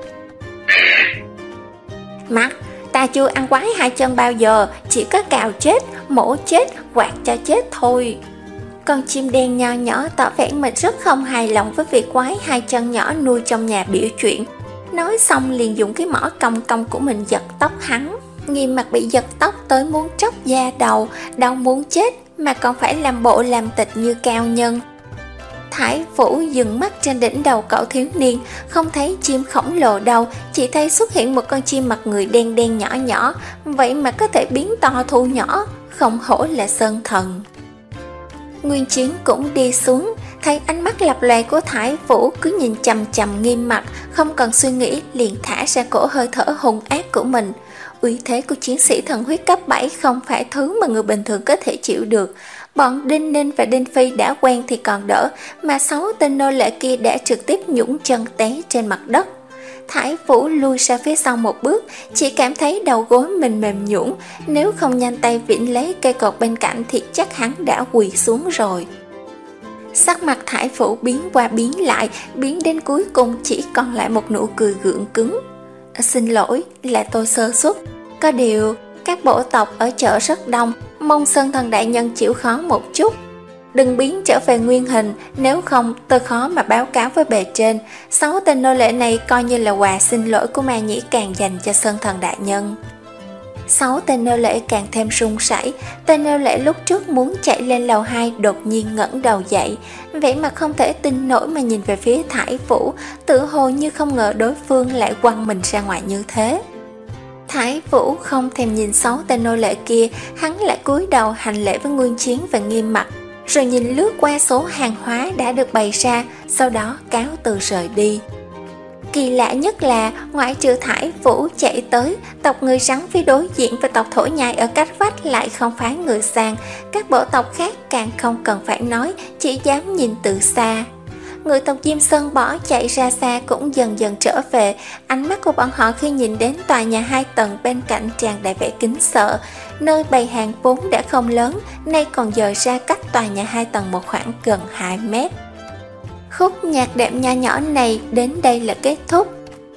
Mắt, ta chưa ăn quái hai chân bao giờ, chỉ có cào chết, mổ chết, quạt cho chết thôi. Con chim đen nho nhỏ tỏ vẻ mình rất không hài lòng với việc quái hai chân nhỏ nuôi trong nhà biểu chuyện. Nói xong liền dùng cái mỏ cong cong của mình giật tóc hắn. Nghiêm mặt bị giật tóc tới muốn tróc da đầu, đau muốn chết mà còn phải làm bộ làm tịch như cao nhân. Thải Vũ dừng mắt trên đỉnh đầu cậu thiếu niên, không thấy chim khổng lồ đâu, chỉ thấy xuất hiện một con chim mặt người đen đen nhỏ nhỏ, vậy mà có thể biến to thu nhỏ, không hổ là Sơn Thần. Nguyên Chiến cũng đi xuống, thấy ánh mắt lập lòe của Thải Vũ cứ nhìn chằm chằm Nghiêm mặt, không cần suy nghĩ liền thả ra cổ hơi thở hung ác của mình. Uy thế của chiến sĩ thần huyết cấp bảy không phải thứ mà người bình thường có thể chịu được. Bọn Đinh Ninh và Đinh Phi đã quen thì còn đỡ, mà sáu tên nô lệ kia đã trực tiếp nhũng chân té trên mặt đất. Thải Vũ lui ra phía sau một bước, chỉ cảm thấy đầu gối mình mềm nhũn, nếu không nhanh tay vịn lấy cây cột bên cạnh thì chắc hắn đã quỳ xuống rồi. Sắc mặt Thải Vũ biến qua biến lại, biến đến cuối cùng chỉ còn lại một nụ cười gượng cứng. Xin lỗi, là tôi sơ suất. Có điều, các bộ tộc ở chợ rất đông, mong Sơn Thần đại nhân chịu khó một chút. Đừng biến trở về nguyên hình, nếu không tôi khó mà báo cáo với bề trên. Sáu tên nô lệ này coi như là quà xin lỗi của Ma Nhĩ Càng dành cho Sơn Thần đại nhân. Sáu tên nô lệ càng thêm run rẩy. Tên nô lệ lúc trước muốn chạy lên lầu hai đột nhiên ngẩng đầu dậy, vậy mà không thể tin nổi mà nhìn về phía Thải Vũ, tự hồ như không ngờ đối phương lại quăng mình ra ngoài như thế. Thải Vũ không thèm nhìn sáu tên nô lệ kia, hắn lại cúi đầu hành lễ với Nguyên Chiến và Nghiêm Mặc, rồi nhìn lướt qua số hàng hóa đã được bày ra, sau đó cáo từ rời đi. Kỳ lạ nhất là ngoại trừ Thải Vũ chạy tới, tộc người rắn phía đối diện và tộc thổ nhai ở cách vách lại không phái người sang. Các bộ tộc khác càng không cần phải nói, chỉ dám nhìn từ xa. Người tộc Diêm Sơn bỏ chạy ra xa cũng dần dần trở về. Ánh mắt của bọn họ khi nhìn đến tòa nhà hai tầng bên cạnh tràn đầy vẻ kính sợ. Nơi bày hàng vốn đã không lớn, nay còn dời ra cách tòa nhà hai tầng một khoảng gần hai mét. Khúc nhạc đệm nho nhỏ này đến đây là kết thúc.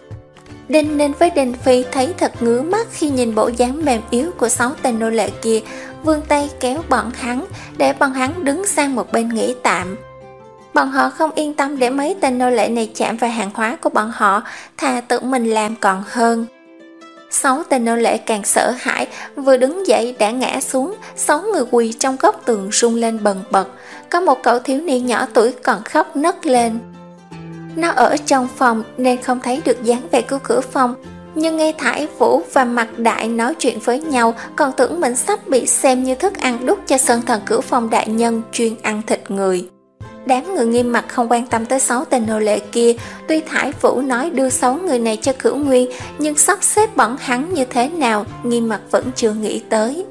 Đinh Ninh với Đinh Phi thấy thật ngứa mắt khi nhìn bộ dáng mềm yếu của sáu tên nô lệ kia, vươn tay kéo bọn hắn, để bọn hắn đứng sang một bên nghỉ tạm. Bọn họ không yên tâm để mấy tên nô lệ này chạm vào hàng hóa của bọn họ, thà tự mình làm còn hơn. Sáu tên nô lệ càng sợ hãi, vừa đứng dậy đã ngã xuống, sáu người quỳ trong góc tường rung lên bần bật. Có một cậu thiếu niên nhỏ tuổi còn khóc nấc lên. Nó ở trong phòng nên không thấy được dáng vẻ của cửa phòng, nhưng nghe Thải Vũ và Mạc Đại nói chuyện với nhau, còn tưởng mình sắp bị xem như thức ăn đút cho Sơn Thần Cửu Phong đại nhân chuyên ăn thịt người. Đám người Nghiêm Mặc không quan tâm tới sáu tên nô lệ kia. Tuy Thải Vũ nói đưa sáu người này cho Cửu Nguyên, nhưng sắp xếp bọn hắn như thế nào Nghiêm Mặc vẫn chưa nghĩ tới.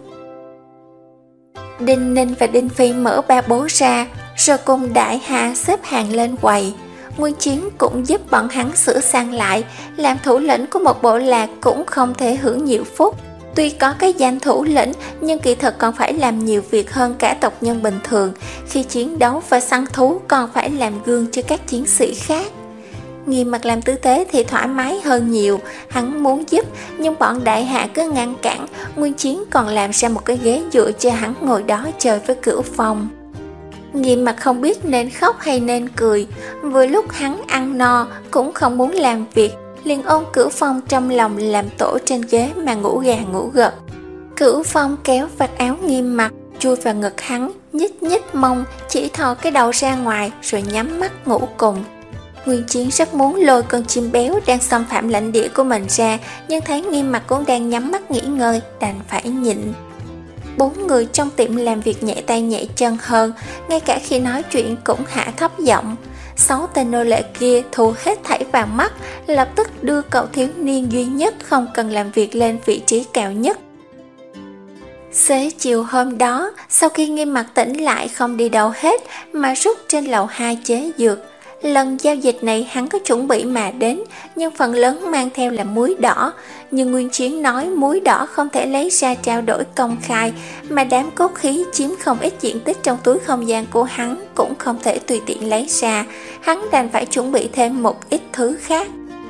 Đinh Ninh và Đinh Phi mở ba bố ra, rồi cùng Đại Hà xếp hàng lên quầy. Nguyên Chiến cũng giúp bọn hắn sửa sang lại. Làm thủ lĩnh của một bộ lạc cũng không thể hưởng nhiều phúc. Tuy có cái danh thủ lĩnh, nhưng kỳ thực còn phải làm nhiều việc hơn cả tộc nhân bình thường. Khi chiến đấu và săn thú còn phải làm gương cho các chiến sĩ khác. Nghiêm Mặc làm tư thế thì thoải mái hơn nhiều. Hắn muốn giúp, nhưng bọn đại hạ cứ ngăn cản. Nguyên Chiến còn làm ra một cái ghế dựa cho hắn ngồi đó chơi với Cửu Phong. Nghiêm Mặc không biết nên khóc hay nên cười. Vừa lúc hắn ăn no cũng không muốn làm việc, liền ôm Cửu Phong trong lòng làm tổ trên ghế mà ngủ gà ngủ gật. Cửu Phong kéo vạt áo Nghiêm Mặc, chui vào ngực hắn, nhích nhích mông, chỉ thò cái đầu ra ngoài rồi nhắm mắt ngủ cùng. Nguyên Chiến rất muốn lôi con chim béo đang xâm phạm lãnh địa của mình ra, nhưng thấy Nghiêm Mặc cũng đang nhắm mắt nghỉ ngơi, đành phải nhịn. Bốn người trong tiệm làm việc nhẹ tay nhẹ chân hơn, ngay cả khi nói chuyện cũng hạ thấp giọng. Sáu tên nô lệ kia thu hết thảy vào mắt, lập tức đưa cậu thiếu niên duy nhất không cần làm việc lên vị trí cao nhất. Xế chiều hôm đó, sau khi Nghiêm Mặc tỉnh lại không đi đâu hết mà rút trên lầu hai chế dược. Lần giao dịch này hắn có chuẩn bị mà đến, nhưng phần lớn mang theo là muối đỏ. Nhưng Nguyên Chiến nói muối đỏ không thể lấy ra trao đổi công khai, mà đám cốt khí chiếm không ít diện tích trong túi không gian của hắn cũng không thể tùy tiện lấy ra. Hắn đành phải chuẩn bị thêm một ít thứ khác.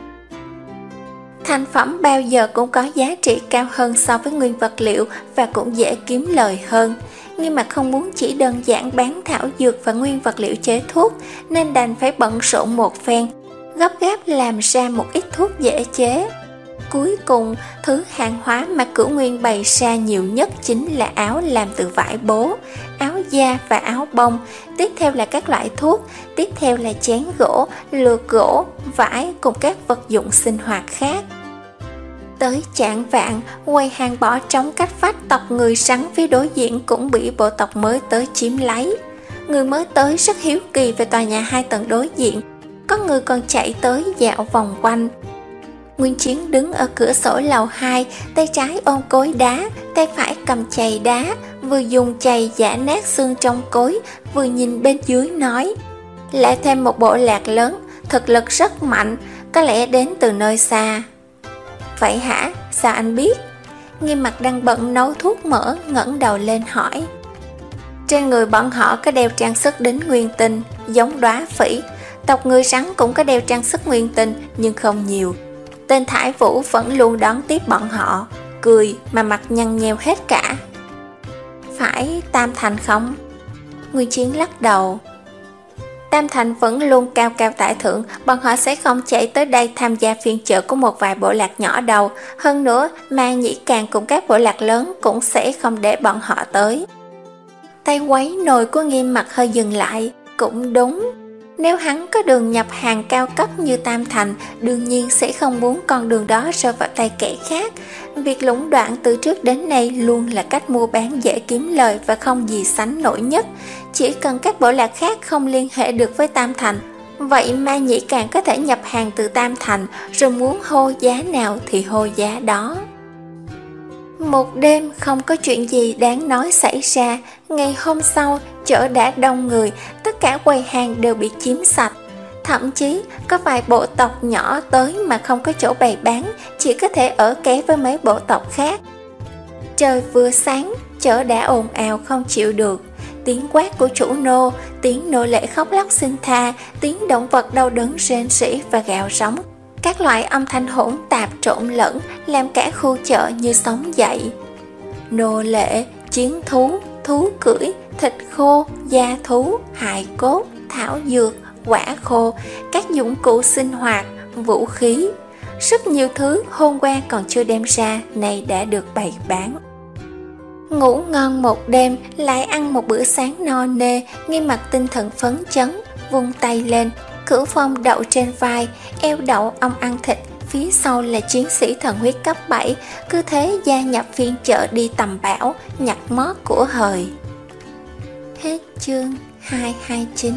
Thành phẩm bao giờ cũng có giá trị cao hơn so với nguyên vật liệu và cũng dễ kiếm lời hơn. Nhưng mà không muốn chỉ đơn giản bán thảo dược và nguyên vật liệu chế thuốc, nên đành phải bận rộn một phen, gấp gáp làm ra một ít thuốc dễ chế. Cuối cùng, thứ hàng hóa mà Cửu Nguyên bày ra nhiều nhất chính là áo làm từ vải bố, áo da và áo bông. Tiếp theo là các loại thuốc, tiếp theo là chén gỗ, lược gỗ, vải cùng các vật dụng sinh hoạt khác. Tới chạng vạn, quầy hàng bỏ trống cách vách, tộc người sắn phía đối diện cũng bị bộ tộc mới tới chiếm lấy. Người mới tới rất hiếu kỳ về tòa nhà hai tầng đối diện, có người còn chạy tới dạo vòng quanh. Nguyên Chiến đứng ở cửa sổ lầu hai, tay trái ôm cối đá, tay phải cầm chày đá, vừa dùng chày giã nát xương trong cối, vừa nhìn bên dưới nói: lại thêm một bộ lạc lớn, thực lực rất mạnh, có lẽ đến từ nơi xa. Vậy hả? Sao anh biết? Nghiêm Mặc đang bận nấu thuốc mỡ, ngẩng đầu lên hỏi. Trên người bọn họ có đeo trang sức đính nguyên tinh, giống đóa phỉ. Tộc người rắn cũng có đeo trang sức nguyên tinh, nhưng không nhiều. Tên Thải Vũ vẫn luôn đón tiếp bọn họ, cười mà mặt nhăn nheo hết cả. Phải Tam Thành không? Nguyên Chiến lắc đầu. Tam Thành vẫn luôn cao cao tại thượng, bọn họ sẽ không chạy tới đây tham gia phiên chợ của một vài bộ lạc nhỏ đâu. Hơn nữa, Ma Nhĩ Càng cùng các bộ lạc lớn cũng sẽ không để bọn họ tới. Tay quấy nồi của Nghiêm Mặc hơi dừng lại. Cũng đúng, nếu hắn có đường nhập hàng cao cấp như Tam Thành, đương nhiên sẽ không muốn con đường đó rơi vào tay kẻ khác. Việc lũng đoạn từ trước đến nay luôn là cách mua bán dễ kiếm lời và không gì sánh nổi nhất. Chỉ cần các bộ lạc khác không liên hệ được với Tam Thành, vậy Ma Nhĩ Càng có thể nhập hàng từ Tam Thành, rồi muốn hô giá nào thì hô giá đó. Một đêm không có chuyện gì đáng nói xảy ra. Ngày hôm sau, chợ đã đông người, tất cả quầy hàng đều bị chiếm sạch. Thậm chí có vài bộ tộc nhỏ tới mà không có chỗ bày bán, chỉ có thể ở ké với mấy bộ tộc khác. Trời vừa sáng, chợ đã ồn ào không chịu được. Tiếng quát của chủ nô, tiếng nô lệ khóc lóc xin tha, tiếng động vật đau đớn rên rỉ và gào rống. Các loại âm thanh hỗn tạp trộn lẫn làm cả khu chợ như sống dậy. Nô lệ, chiến thú, thú cưỡi, thịt khô, da thú, hài cốt, thảo dược, quả khô, các dụng cụ sinh hoạt, vũ khí. Rất nhiều thứ hôm qua còn chưa đem ra, nay đã được bày bán. Ngủ ngon một đêm, lại ăn một bữa sáng no nê. Nghiêm Mặc tinh thần phấn chấn, vung tay lên. Cửu Phong đậu trên vai, eo đậu ông ăn thịt, phía sau là chiến sĩ thần huyết cấp bảy, cứ thế gia nhập phiên chợ đi tầm bão, nhặt mót của hời. Hết chương hai trăm hai mươi chín.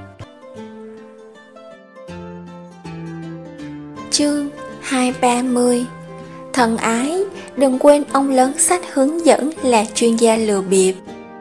Chương hai trăm ba mươi. Thân ái, đừng quên ông lớn sách hướng dẫn là chuyên gia lừa bịp.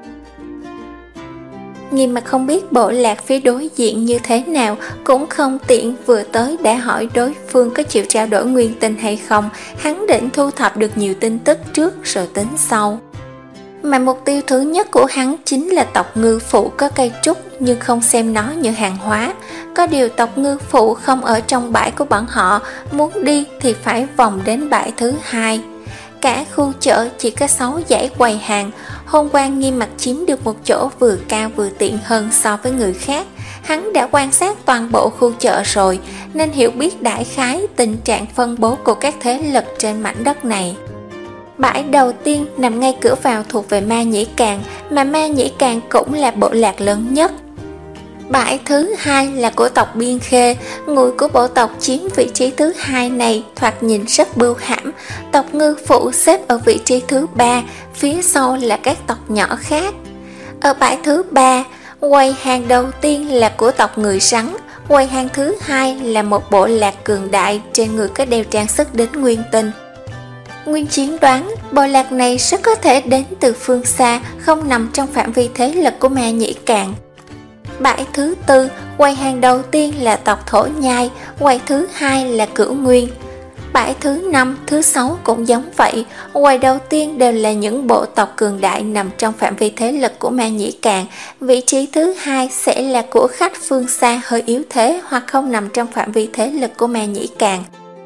Nghiêm Mặc không biết bộ lạc phía đối diện như thế nào, cũng không tiện vừa tới đã hỏi đối phương có chịu trao đổi nguyên tinh hay không. Hắn định thu thập được nhiều tin tức trước rồi tính sau. Mà mục tiêu thứ nhất của hắn chính là tộc Ngư Phụ có cây trúc, nhưng không xem nó như hàng hóa. Có điều tộc Ngư Phụ không ở trong bãi của bọn họ, muốn đi thì phải vòng đến bãi thứ hai. Cả khu chợ chỉ có sáu dãy quầy hàng. Hôm qua Nghiêm Mặc chiếm được một chỗ vừa cao vừa tiện hơn so với người khác. Hắn đã quan sát toàn bộ khu chợ rồi, nên hiểu biết đại khái tình trạng phân bố của các thế lực trên mảnh đất này. Bãi đầu tiên nằm ngay cửa vào thuộc về Ma Nhĩ Càng, mà Ma Nhĩ Càng cũng là bộ lạc lớn nhất. Bãi thứ hai là của tộc Biên Khê, người của bộ tộc chiếm vị trí thứ hai này thoạt nhìn rất bưu hãm. Tộc Ngư Phụ xếp ở vị trí thứ ba, phía sau là các tộc nhỏ khác. Ở bãi thứ ba, quầy hàng đầu tiên là của tộc người rắn, quầy hàng thứ hai là một bộ lạc cường đại, trên người có đeo trang sức đến nguyên tinh. Nguyên Chiến đoán bộ lạc này rất có thể đến từ phương xa, không nằm trong phạm vi thế lực của Ma Nhĩ Càng. Bãi thứ tư, quầy hàng đầu tiên là tộc Thổ Nhai, quầy thứ hai là Cửu Nguyên. Bãi thứ năm, thứ sáu cũng giống vậy, quầy đầu tiên đều là những bộ tộc cường đại nằm trong phạm vi thế lực của Ma Nhĩ Càng. Vị trí thứ hai sẽ là của khách phương xa hơi yếu thế hoặc không nằm trong phạm vi thế lực của Ma Nhĩ Càng.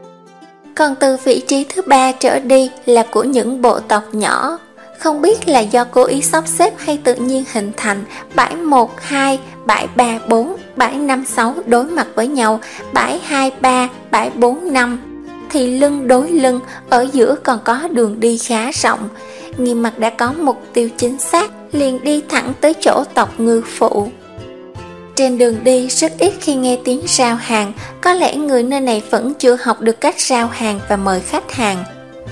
Còn từ vị trí thứ ba trở đi là của những bộ tộc nhỏ. Không biết là do cố ý sắp xếp hay tự nhiên hình thành, bãi một, hai, bãi ba, bốn, bãi năm, sáu đối mặt với nhau, bãi hai, ba, bãi bốn, năm thì lưng đối lưng, ở giữa còn có đường đi khá rộng. Nghiêm Mặc đã có mục tiêu chính xác, liền đi thẳng tới chỗ tộc Ngư Phụ. Trên đường đi rất ít khi nghe tiếng rao hàng, có lẽ người nơi này vẫn chưa học được cách rao hàng và mời khách hàng.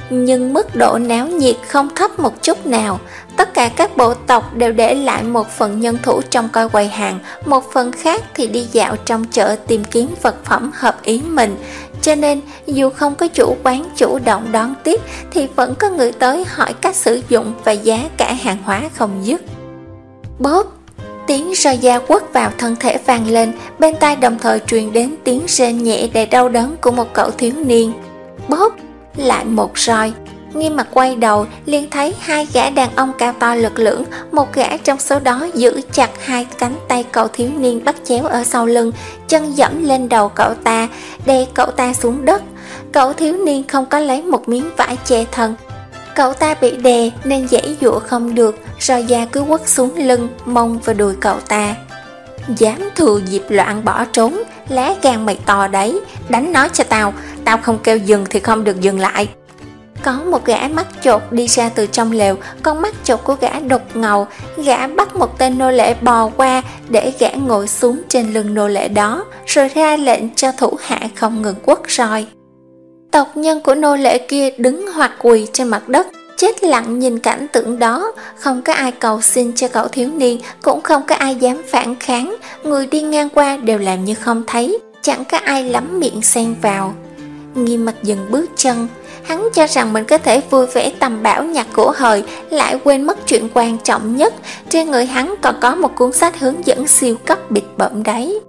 nhưng mức độ náo nhiệt không thấp một chút nào. Tất cả các bộ tộc đều để lại một phần nhân thủ trong coi quầy hàng, một phần khác thì đi dạo trong chợ tìm kiếm vật phẩm hợp ý mình. Cho nên dù không có chủ quán chủ động đón tiếp thì vẫn có người tới hỏi cách sử dụng và giá cả hàng hóa không dứt. Bóp! Tiếng roi da quất vào thân thể vang lên, bên tai đồng thời truyền đến tiếng rên nhẹ đầy đau đớn của một cậu thiếu niên. Bóp! Lại một roi. Nghiêm Mặt quay đầu liền thấy hai gã đàn ông cao to lực lưỡng, một gã trong số đó giữ chặt hai cánh tay cậu thiếu niên bắt chéo ở sau lưng, chân dẫm lên đầu cậu ta, đè cậu ta xuống đất. Cậu thiếu niên không có lấy một miếng vải che thân. Cậu ta bị đè nên giãy giụa không được, roi da cứ quất xuống lưng, mông và đùi cậu ta. Dám thừa dịp loạn bỏ trốn, lá gan mày to đấy, đánh nó cho tao, tao không kêu dừng thì không được dừng lại. Có một gã mắt chột đi ra từ trong lều, con mắt chột của gã đục ngầu, gã bắt một tên nô lệ bò qua để gã ngồi xuống trên lưng nô lệ đó, rồi ra lệnh cho thủ hạ không ngừng quất roi. Tộc nhân của nô lệ kia đứng hoặc quỳ trên mặt đất, chết lặng nhìn cảnh tượng đó, không có ai cầu xin cho cậu thiếu niên, cũng không có ai dám phản kháng, người đi ngang qua đều làm như không thấy, chẳng có ai lắm miệng xen vào. Nghiêm Mặt dừng bước chân, hắn cho rằng mình có thể vui vẻ tầm bảo nhạc của hời, lại quên mất chuyện quan trọng nhất, trên người hắn còn có một cuốn sách hướng dẫn siêu cấp bịt bợm đấy.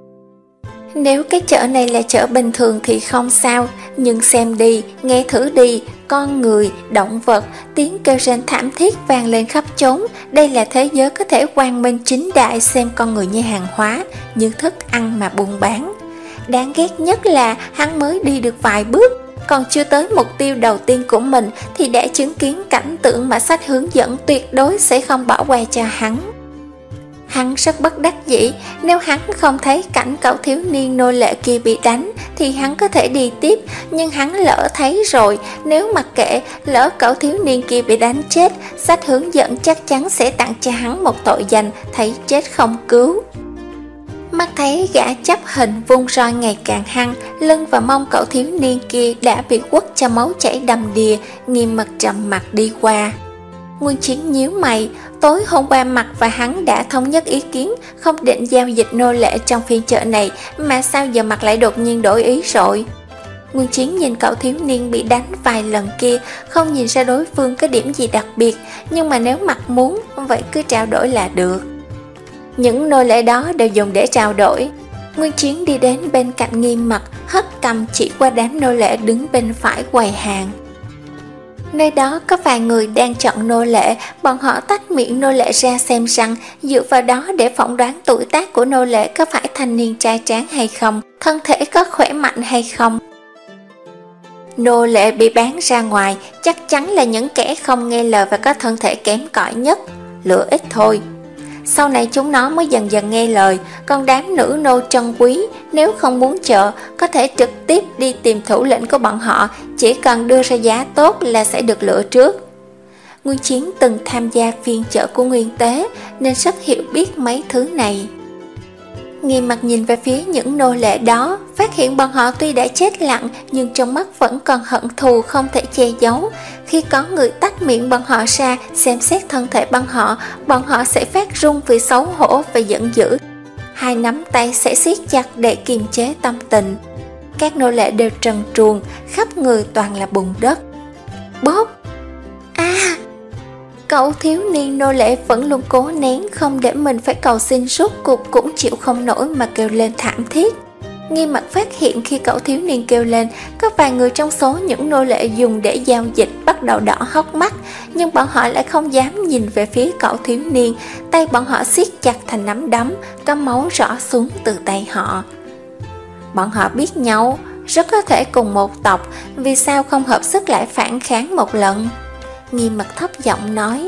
Nếu cái chợ này là chợ bình thường thì không sao, nhưng xem đi, nghe thử đi, con người, động vật, tiếng kêu rên thảm thiết vang lên khắp chốn. Đây là thế giới có thể quang minh chính đại xem con người như hàng hóa, như thức ăn mà buôn bán. Đáng ghét nhất là hắn mới đi được vài bước, còn chưa tới mục tiêu đầu tiên của mình thì đã chứng kiến cảnh tượng mà sách hướng dẫn tuyệt đối sẽ không bỏ qua cho hắn. Hắn rất bất đắc dĩ, nếu hắn không thấy cảnh cậu thiếu niên nô lệ kia bị đánh thì hắn có thể đi tiếp, nhưng hắn lỡ thấy rồi, nếu mặc kệ, lỡ cậu thiếu niên kia bị đánh chết, sách hướng dẫn chắc chắn sẽ tặng cho hắn một tội danh thấy chết không cứu. Mắt thấy gã chấp hình vung roi ngày càng hăng, lưng và mông cậu thiếu niên kia đã bị quất cho máu chảy đầm đìa, Nghiêm Mặt trầm mặt đi qua. Nguyên Chiến nhíu mày, tối hôm qua Mặt và hắn đã thống nhất ý kiến không định giao dịch nô lệ trong phiên chợ này, mà sao giờ Mặt lại đột nhiên đổi ý rồi? Nguyên Chiến nhìn cậu thiếu niên bị đánh vài lần kia, không nhìn ra đối phương có điểm gì đặc biệt, nhưng mà nếu Mặt muốn, vậy cứ trao đổi là được. Những nô lệ đó đều dùng để trao đổi. Nguyên Chiến đi đến bên cạnh Nghiêm Mặt, hất cầm chỉ qua đám nô lệ đứng bên phải quầy hàng. Nơi đó có vài người đang chọn nô lệ, bọn họ tách miệng nô lệ ra xem rằng dựa vào đó để phỏng đoán tuổi tác của nô lệ có phải thanh niên trai tráng hay không, thân thể có khỏe mạnh hay không. Nô lệ bị bán ra ngoài chắc chắn là những kẻ không nghe lời và có thân thể kém cỏi nhất, lựa ít thôi. Sau này chúng nó mới dần dần nghe lời, còn đám nữ nô trân quý nếu không muốn chợ có thể trực tiếp đi tìm thủ lĩnh của bọn họ, chỉ cần đưa ra giá tốt là sẽ được lựa trước. Nguyên Chiến từng tham gia phiên chợ của Nguyên Tế nên rất hiểu biết mấy thứ này. Nghiêm Mặt nhìn về phía những nô lệ đó, phát hiện bọn họ tuy đã chết lặng nhưng trong mắt vẫn còn hận thù không thể che giấu. Khi có người tách miệng bọn họ ra xem xét thân thể bọn họ, bọn họ sẽ phát run vì xấu hổ và giận dữ. Hai nắm tay sẽ siết chặt để kiềm chế tâm tình. Các nô lệ đều trần truồng, khắp người toàn là bùn đất. Bóp! À! Cậu thiếu niên nô lệ vẫn luôn cố nén không để mình phải cầu xin, rốt cuộc cũng chịu không nổi mà kêu lên thảm thiết. Nghiêm Mặt phát hiện khi cậu thiếu niên kêu lên, có vài người trong số những nô lệ dùng để giao dịch bắt đầu đỏ hốc mắt, nhưng bọn họ lại không dám nhìn về phía cậu thiếu niên, tay bọn họ siết chặt thành nắm đấm, có máu rỏ xuống từ tay họ. Bọn họ biết nhau, rất có thể cùng một tộc, vì sao không hợp sức lại phản kháng một lần? Nghiêm Mặt thấp giọng nói.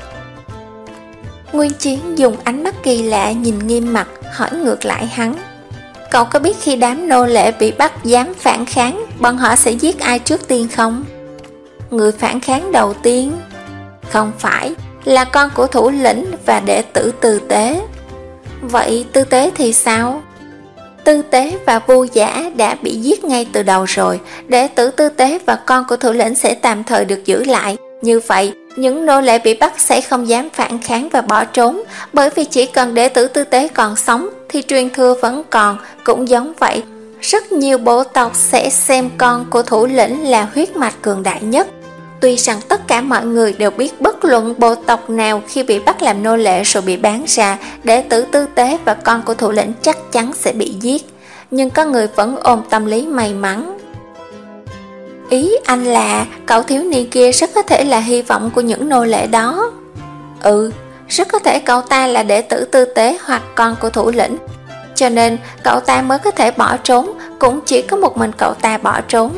Nguyên Chiến dùng ánh mắt kỳ lạ nhìn Nghiêm Mặt, hỏi ngược lại hắn. Cậu có biết khi đám nô lệ bị bắt dám phản kháng, bọn họ sẽ giết ai trước tiên không? Người phản kháng đầu tiên? Không phải, là con của thủ lĩnh và đệ tử Tư Tế. Vậy Tư Tế thì sao? Tư Tế và Vu Giả đã bị giết ngay từ đầu rồi, đệ tử Tư Tế và con của thủ lĩnh sẽ tạm thời được giữ lại. Như vậy, những nô lệ bị bắt sẽ không dám phản kháng và bỏ trốn, bởi vì chỉ cần đệ tử Tư Tế còn sống thì truyền thừa vẫn còn. Cũng giống vậy, rất nhiều bộ tộc sẽ xem con của thủ lĩnh là huyết mạch cường đại nhất. Tuy rằng tất cả mọi người đều biết bất luận bộ tộc nào khi bị bắt làm nô lệ rồi bị bán ra, đệ tử Tư Tế và con của thủ lĩnh chắc chắn sẽ bị giết, nhưng có người vẫn ôm tâm lý may mắn. Ý anh là cậu thiếu niên kia rất có thể là hy vọng của những nô lệ đó. Ừ, rất có thể cậu ta là đệ tử Tư Tế hoặc con của thủ lĩnh, cho nên cậu ta mới có thể bỏ trốn, cũng chỉ có một mình cậu ta bỏ trốn.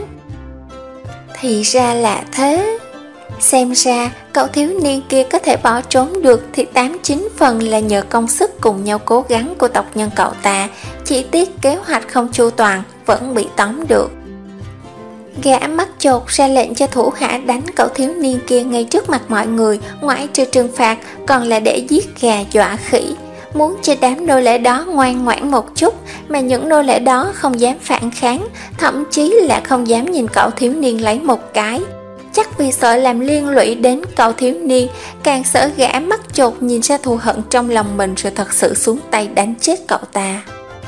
Thì ra là thế. Xem ra cậu thiếu niên kia có thể bỏ trốn được thì tám chín phần là nhờ công sức cùng nhau cố gắng của tộc nhân cậu ta, chỉ tiếc kế hoạch không chu toàn, vẫn bị tóm được. Gã mắt chột ra lệnh cho thủ hạ đánh cậu thiếu niên kia ngay trước mặt mọi người, ngoại trừ trừng phạt còn là để giết gà dọa khỉ, muốn cho đám nô lệ đó ngoan ngoãn một chút, mà những nô lệ đó không dám phản kháng, thậm chí là không dám nhìn cậu thiếu niên lấy một cái. Chắc vì sợ làm liên lụy đến cậu thiếu niên, càng sợ gã mắt chột nhìn ra thù hận trong lòng mình rồi thật sự xuống tay đánh chết cậu ta.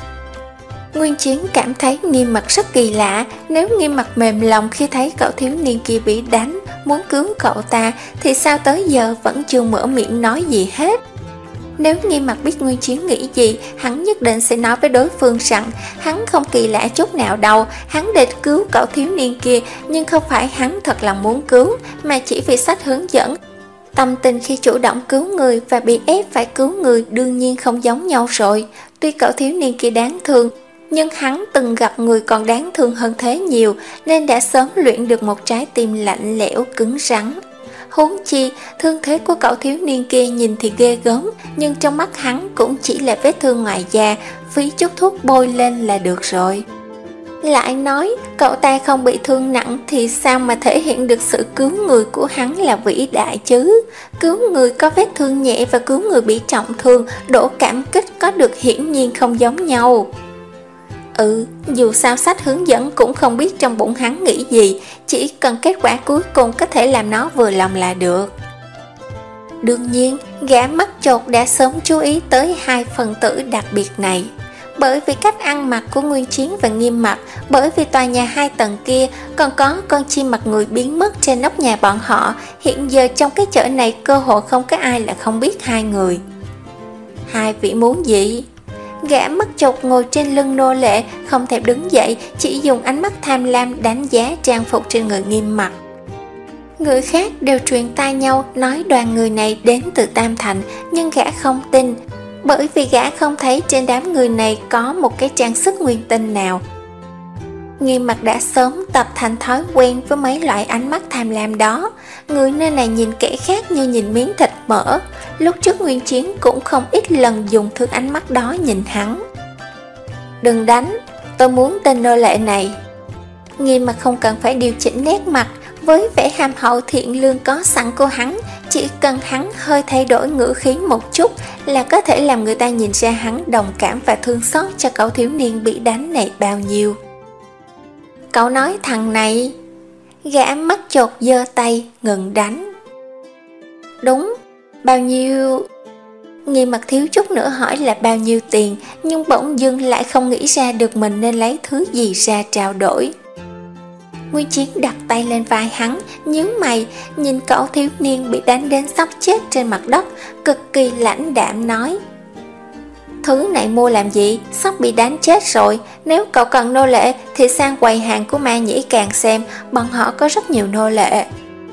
Nguyên Chiến cảm thấy Nghiêm Mặc rất kỳ lạ. Nếu Nghiêm Mặc mềm lòng khi thấy cậu thiếu niên kia bị đánh, muốn cứu cậu ta, thì sao tới giờ vẫn chưa mở miệng nói gì hết. Nếu Nghiêm Mặc biết Nguyên Chiến nghĩ gì, hắn nhất định sẽ nói với đối phương rằng hắn không kỳ lạ chút nào đâu, hắn định cứu cậu thiếu niên kia, nhưng không phải hắn thật lòng muốn cứu, mà chỉ vì sách hướng dẫn. Tâm tình khi chủ động cứu người và bị ép phải cứu người đương nhiên không giống nhau rồi. Tuy cậu thiếu niên kia đáng thương, nhưng hắn từng gặp người còn đáng thương hơn thế nhiều, nên đã sớm luyện được một trái tim lạnh lẽo cứng rắn. Huống chi, thương thế của cậu thiếu niên kia nhìn thì ghê gớm, nhưng trong mắt hắn cũng chỉ là vết thương ngoài da, phí chút thuốc bôi lên là được rồi. Lại nói, cậu ta không bị thương nặng thì sao mà thể hiện được sự cứu người của hắn là vĩ đại chứ? Cứu người có vết thương nhẹ và cứu người bị trọng thương, độ cảm kích có được hiển nhiên không giống nhau. Ừ, dù sao sách hướng dẫn cũng không biết trong bụng hắn nghĩ gì, chỉ cần kết quả cuối cùng có thể làm nó vừa lòng là được. Đương nhiên, gã mắt chột đã sớm chú ý tới hai phần tử đặc biệt này. Bởi vì cách ăn mặc của Nguyên Chiến và Nghiêm Mặc, bởi vì tòa nhà hai tầng kia còn có con chim mặt người biến mất trên nóc nhà bọn họ, hiện giờ trong cái chợ này cơ hội không có ai là không biết hai người. Hai vị muốn gì? Gã mắt chột ngồi trên lưng nô lệ, không thể đứng dậy, chỉ dùng ánh mắt tham lam đánh giá trang phục trên người Nghiêm Mặc. Người khác đều truyền tai nhau nói đoàn người này đến từ Tam Thành, nhưng gã không tin, bởi vì gã không thấy trên đám người này có một cái trang sức nguyên tinh nào. Nghiêm Mặc đã sớm tập thành thói quen với mấy loại ánh mắt tham lam đó. Người nơi này nhìn kẻ khác như nhìn miếng thịt mỡ. Lúc trước Nguyên Chiến cũng không ít lần dùng thương ánh mắt đó nhìn hắn. Đừng đánh, tôi muốn tên nô lệ này. Nghiêm Mặc không cần phải điều chỉnh nét mặt, với vẻ hàm hậu thiện lương có sẵn của hắn, chỉ cần hắn hơi thay đổi ngữ khí một chút là có thể làm người ta nhìn ra hắn đồng cảm và thương xót cho cậu thiếu niên bị đánh này bao nhiêu. Cậu nói thằng này. Gã mắt chột giơ tay ngừng đánh. Đúng, bao nhiêu? Nghiêm Mặc thiếu chút nữa hỏi là bao nhiêu tiền, nhưng bỗng dưng lại không nghĩ ra được mình nên lấy thứ gì ra trao đổi. Nguyên Chiến đặt tay lên vai hắn, nhướng mày, nhìn cậu thiếu niên bị đánh đến sắp chết trên mặt đất, cực kỳ lãnh đạm nói: Thứ này mua làm gì, sắp bị đánh chết rồi. Nếu cậu cần nô lệ thì sang quầy hàng của Ma Nhĩ Càng xem, bọn họ có rất nhiều nô lệ.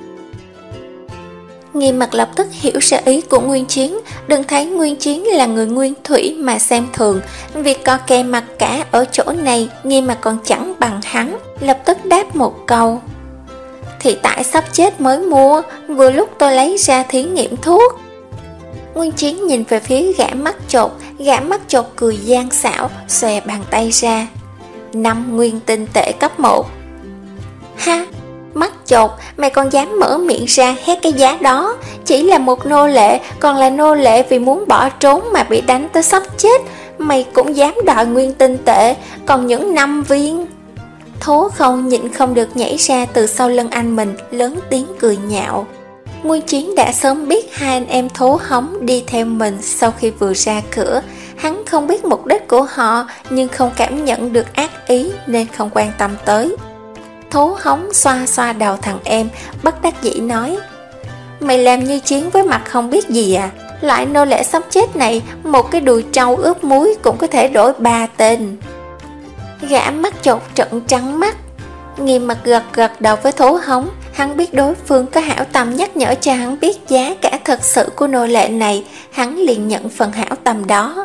Nghiêm Mặc lập tức hiểu ra ý của Nguyên Chiến, đừng thấy Nguyên Chiến là người nguyên thủy mà xem thường. Việc co kè mặt cả ở chỗ này, Nghiêm Mặc còn chẳng bằng hắn, lập tức đáp một câu: Thì tại sắp chết mới mua, vừa lúc tôi lấy ra thí nghiệm thuốc. Nguyên Chiến nhìn về phía gã mắt chột, gã mắt chột cười gian xảo, xòe bàn tay ra: Năm nguyên tinh tệ cấp một. Ha! Mắt chột, mày còn dám mở miệng ra hét cái giá đó? Chỉ là một nô lệ, còn là nô lệ vì muốn bỏ trốn mà bị đánh tới sắp chết. mày cũng dám đòi nguyên tinh tệ, còn những năm viên. Thố Khâu nhịn không được nhảy ra từ sau lưng anh mình, lớn tiếng cười nhạo. Nguyên Chiến đã sớm biết hai anh em Thố Hống đi theo mình sau khi vừa ra cửa. Hắn không biết mục đích của họ, nhưng không cảm nhận được ác ý nên không quan tâm tới. Thố Hống xoa xoa đầu thằng em, bất đắc dĩ nói: Mày làm như Chiến với mặt không biết gì à? Loại nô lệ sắp chết này, một cái đùi trâu ướp muối cũng có thể đổi ba tên. Gã mắt chột trợn trắng mắt. Nghiêm Mặt gật gật đầu với Thố Hống. Hắn biết đối phương có hảo tâm nhắc nhở cho hắn biết giá cả thật sự của nô lệ này. Hắn liền nhận phần hảo tâm đó.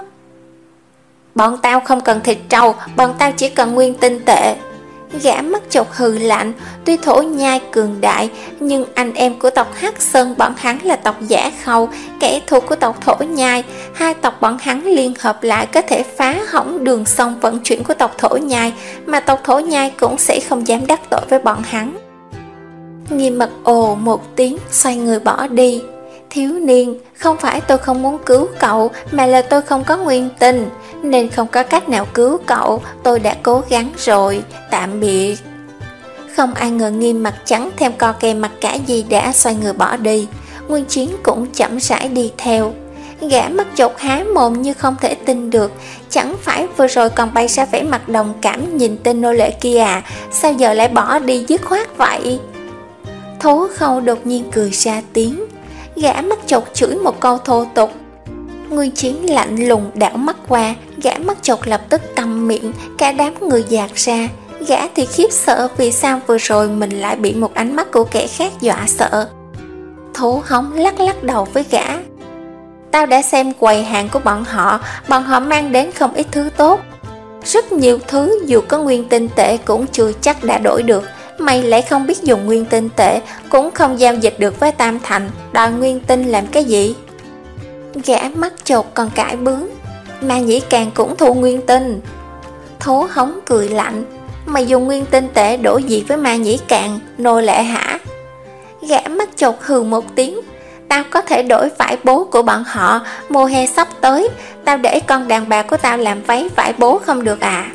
Bọn tao không cần thịt trâu, bọn tao chỉ cần nguyên tinh tệ. Gã mắt chột hừ lạnh. Tuy Thổ Nhai cường đại, nhưng anh em của tộc Hắc Sơn bọn hắn là tộc Giả Khâu, kẻ thù của tộc Thổ Nhai. Hai tộc bọn hắn liên hợp lại có thể phá hỏng đường sông vận chuyển của tộc Thổ Nhai, mà tộc Thổ Nhai cũng sẽ không dám đắc tội với bọn hắn. Nghiêm Mặt ồ một tiếng, xoay người bỏ đi. Thiếu niên, không phải tôi không muốn cứu cậu, mà là tôi không có nguyên tinh, nên không có cách nào cứu cậu. Tôi đã cố gắng rồi, tạm biệt. Không ai ngờ Nghiêm Mặt chẳng thèm co kè mặt cả gì đã xoay người bỏ đi. Nguyên Chiến cũng chậm rãi đi theo. Gã mắt chột há mồm như không thể tin được. Chẳng phải vừa rồi còn bày ra vẻ mặt đồng cảm nhìn tên nô lệ kia à? Sao giờ lại bỏ đi dứt khoát vậy? Thố Khâu đột nhiên cười ra tiếng. Gã mắt chột chửi một câu thô tục. Nguyên Chiến lạnh lùng đảo mắt qua. Gã mắt chột lập tức câm miệng. Cả đám người dạt ra. Gã thì khiếp sợ vì sao vừa rồi mình lại bị một ánh mắt của kẻ khác dọa sợ. Thố Hống lắc lắc đầu với gã. Tao đã xem quầy hàng của bọn họ. Bọn họ mang đến không ít thứ tốt. Rất nhiều thứ dù có nguyên tinh tệ cũng chưa chắc đã đổi được. Mày lại không biết dùng nguyên tinh tệ, cũng không giao dịch được với Tam Thành. Đòi nguyên tinh làm cái gì? Gã mắt chột còn cãi bướng. Mà Nhĩ Càng cũng thu nguyên tinh. Thố Hống cười lạnh. Mày dùng nguyên tinh tệ đổi gì với Ma Nhĩ Càng, nô lệ hả? Gã mắt chột hừ một tiếng. Tao có thể đổi vải bố của bọn họ. Mùa hè sắp tới, tao để con đàn bà của tao làm váy vải bố không được à?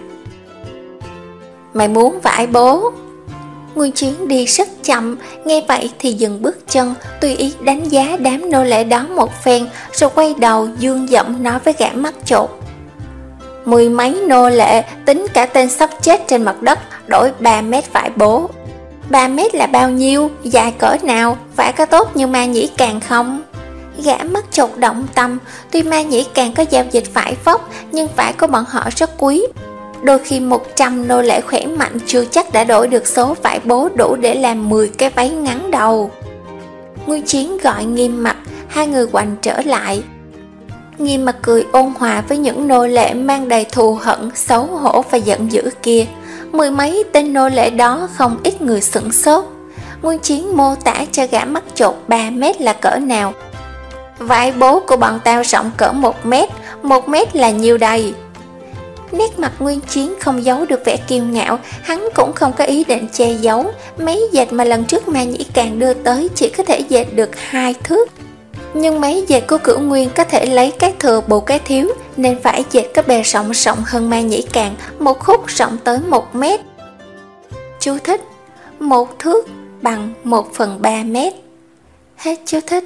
Mày muốn vải bố? Nguyên Chiến đi rất chậm, nghe vậy thì dừng bước chân, tùy ý đánh giá đám nô lệ đó một phen, rồi quay đầu dương giọng nói với gã mắt chột. Mười mấy nô lệ, tính cả tên sắp chết trên mặt đất, đổi ba mét vải bố. Ba mét là bao nhiêu? Dài cỡ nào? Phải có tốt như Ma Nhĩ Càng không? Gã mắt chột động tâm. Tuy Ma Nhĩ Càng có giao dịch vải vóc, nhưng vải của bọn họ rất quý. Đôi khi một trăm nô lệ khỏe mạnh chưa chắc đã đổi được số vải bố đủ để làm mười cái váy ngắn đầu. Nguyên Chiến gọi Nghiêm Mặt. Hai người quành trở lại. Nghiêm Mặt cười ôn hòa với những nô lệ mang đầy thù hận, xấu hổ và giận dữ kia. Mười mấy tên nô lệ đó không ít người sửng sốt. Nguyên Chiến mô tả cho gã mắt chột ba mét là cỡ nào. Vải bố của bọn tao rộng cỡ một mét, một mét là nhiêu đây? Nét mặt Nguyên Chiến không giấu được vẻ kiêu ngạo. Hắn cũng không có ý định che giấu. Mấy dệt mà lần trước Ma Nhĩ Càng đưa tới chỉ có thể dệt được hai thước, nhưng mấy dệt của Cửu Nguyên có thể lấy cái thừa bù cái thiếu, nên phải dệt có bề rộng rộng hơn Ma Nhĩ Càng, một khúc rộng tới một mét. Chú thích: một thước bằng một phần ba mét. Hết chú thích.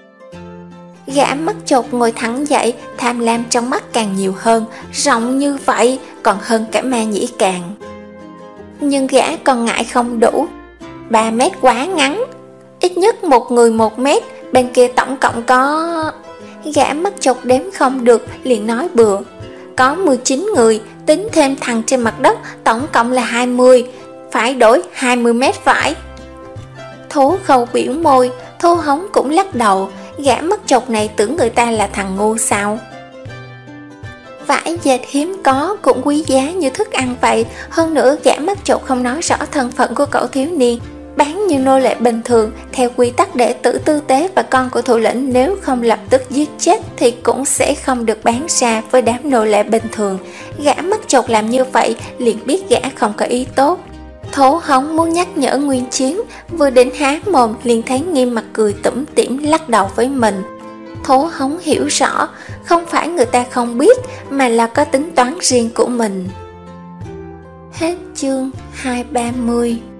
Gã mắt chột ngồi thẳng dậy, tham lam trong mắt càng nhiều hơn. Rộng như vậy còn hơn cả Ma Nhĩ Càng. Nhưng gã còn ngại không đủ. Ba mét quá ngắn. Ít nhất một người một mét. Bên kia tổng cộng có... Gã mắt chột đếm không được, liền nói bừa. Có mười chín người, tính thêm thằng trên mặt đất, tổng cộng là hai mươi. Phải đổi hai mươi mét vải. Thố Khâu biểu môi. Thô Hống cũng lắc đầu. Gã mắt chột này tưởng người ta là thằng ngu sao? Vải dệt hiếm có cũng quý giá như thức ăn vậy. Hơn nữa gã mắt chột không nói rõ thân phận của cậu thiếu niên. Bán như nô lệ bình thường, theo quy tắc đệ tử tư tế và con của thủ lĩnh nếu không lập tức giết chết thì cũng sẽ không được bán ra với đám nô lệ bình thường. Gã mắt chột làm như vậy liền biết gã không có ý tốt. Thố Hống muốn nhắc nhở Nguyên Chiến, vừa định há mồm liền thấy Nghiêm Mặt cười tủm tỉm lắc đầu với mình. thố hóng hiểu rõ, không phải người ta không biết mà là có tính toán riêng của mình. Hết chương hai trăm ba mươi.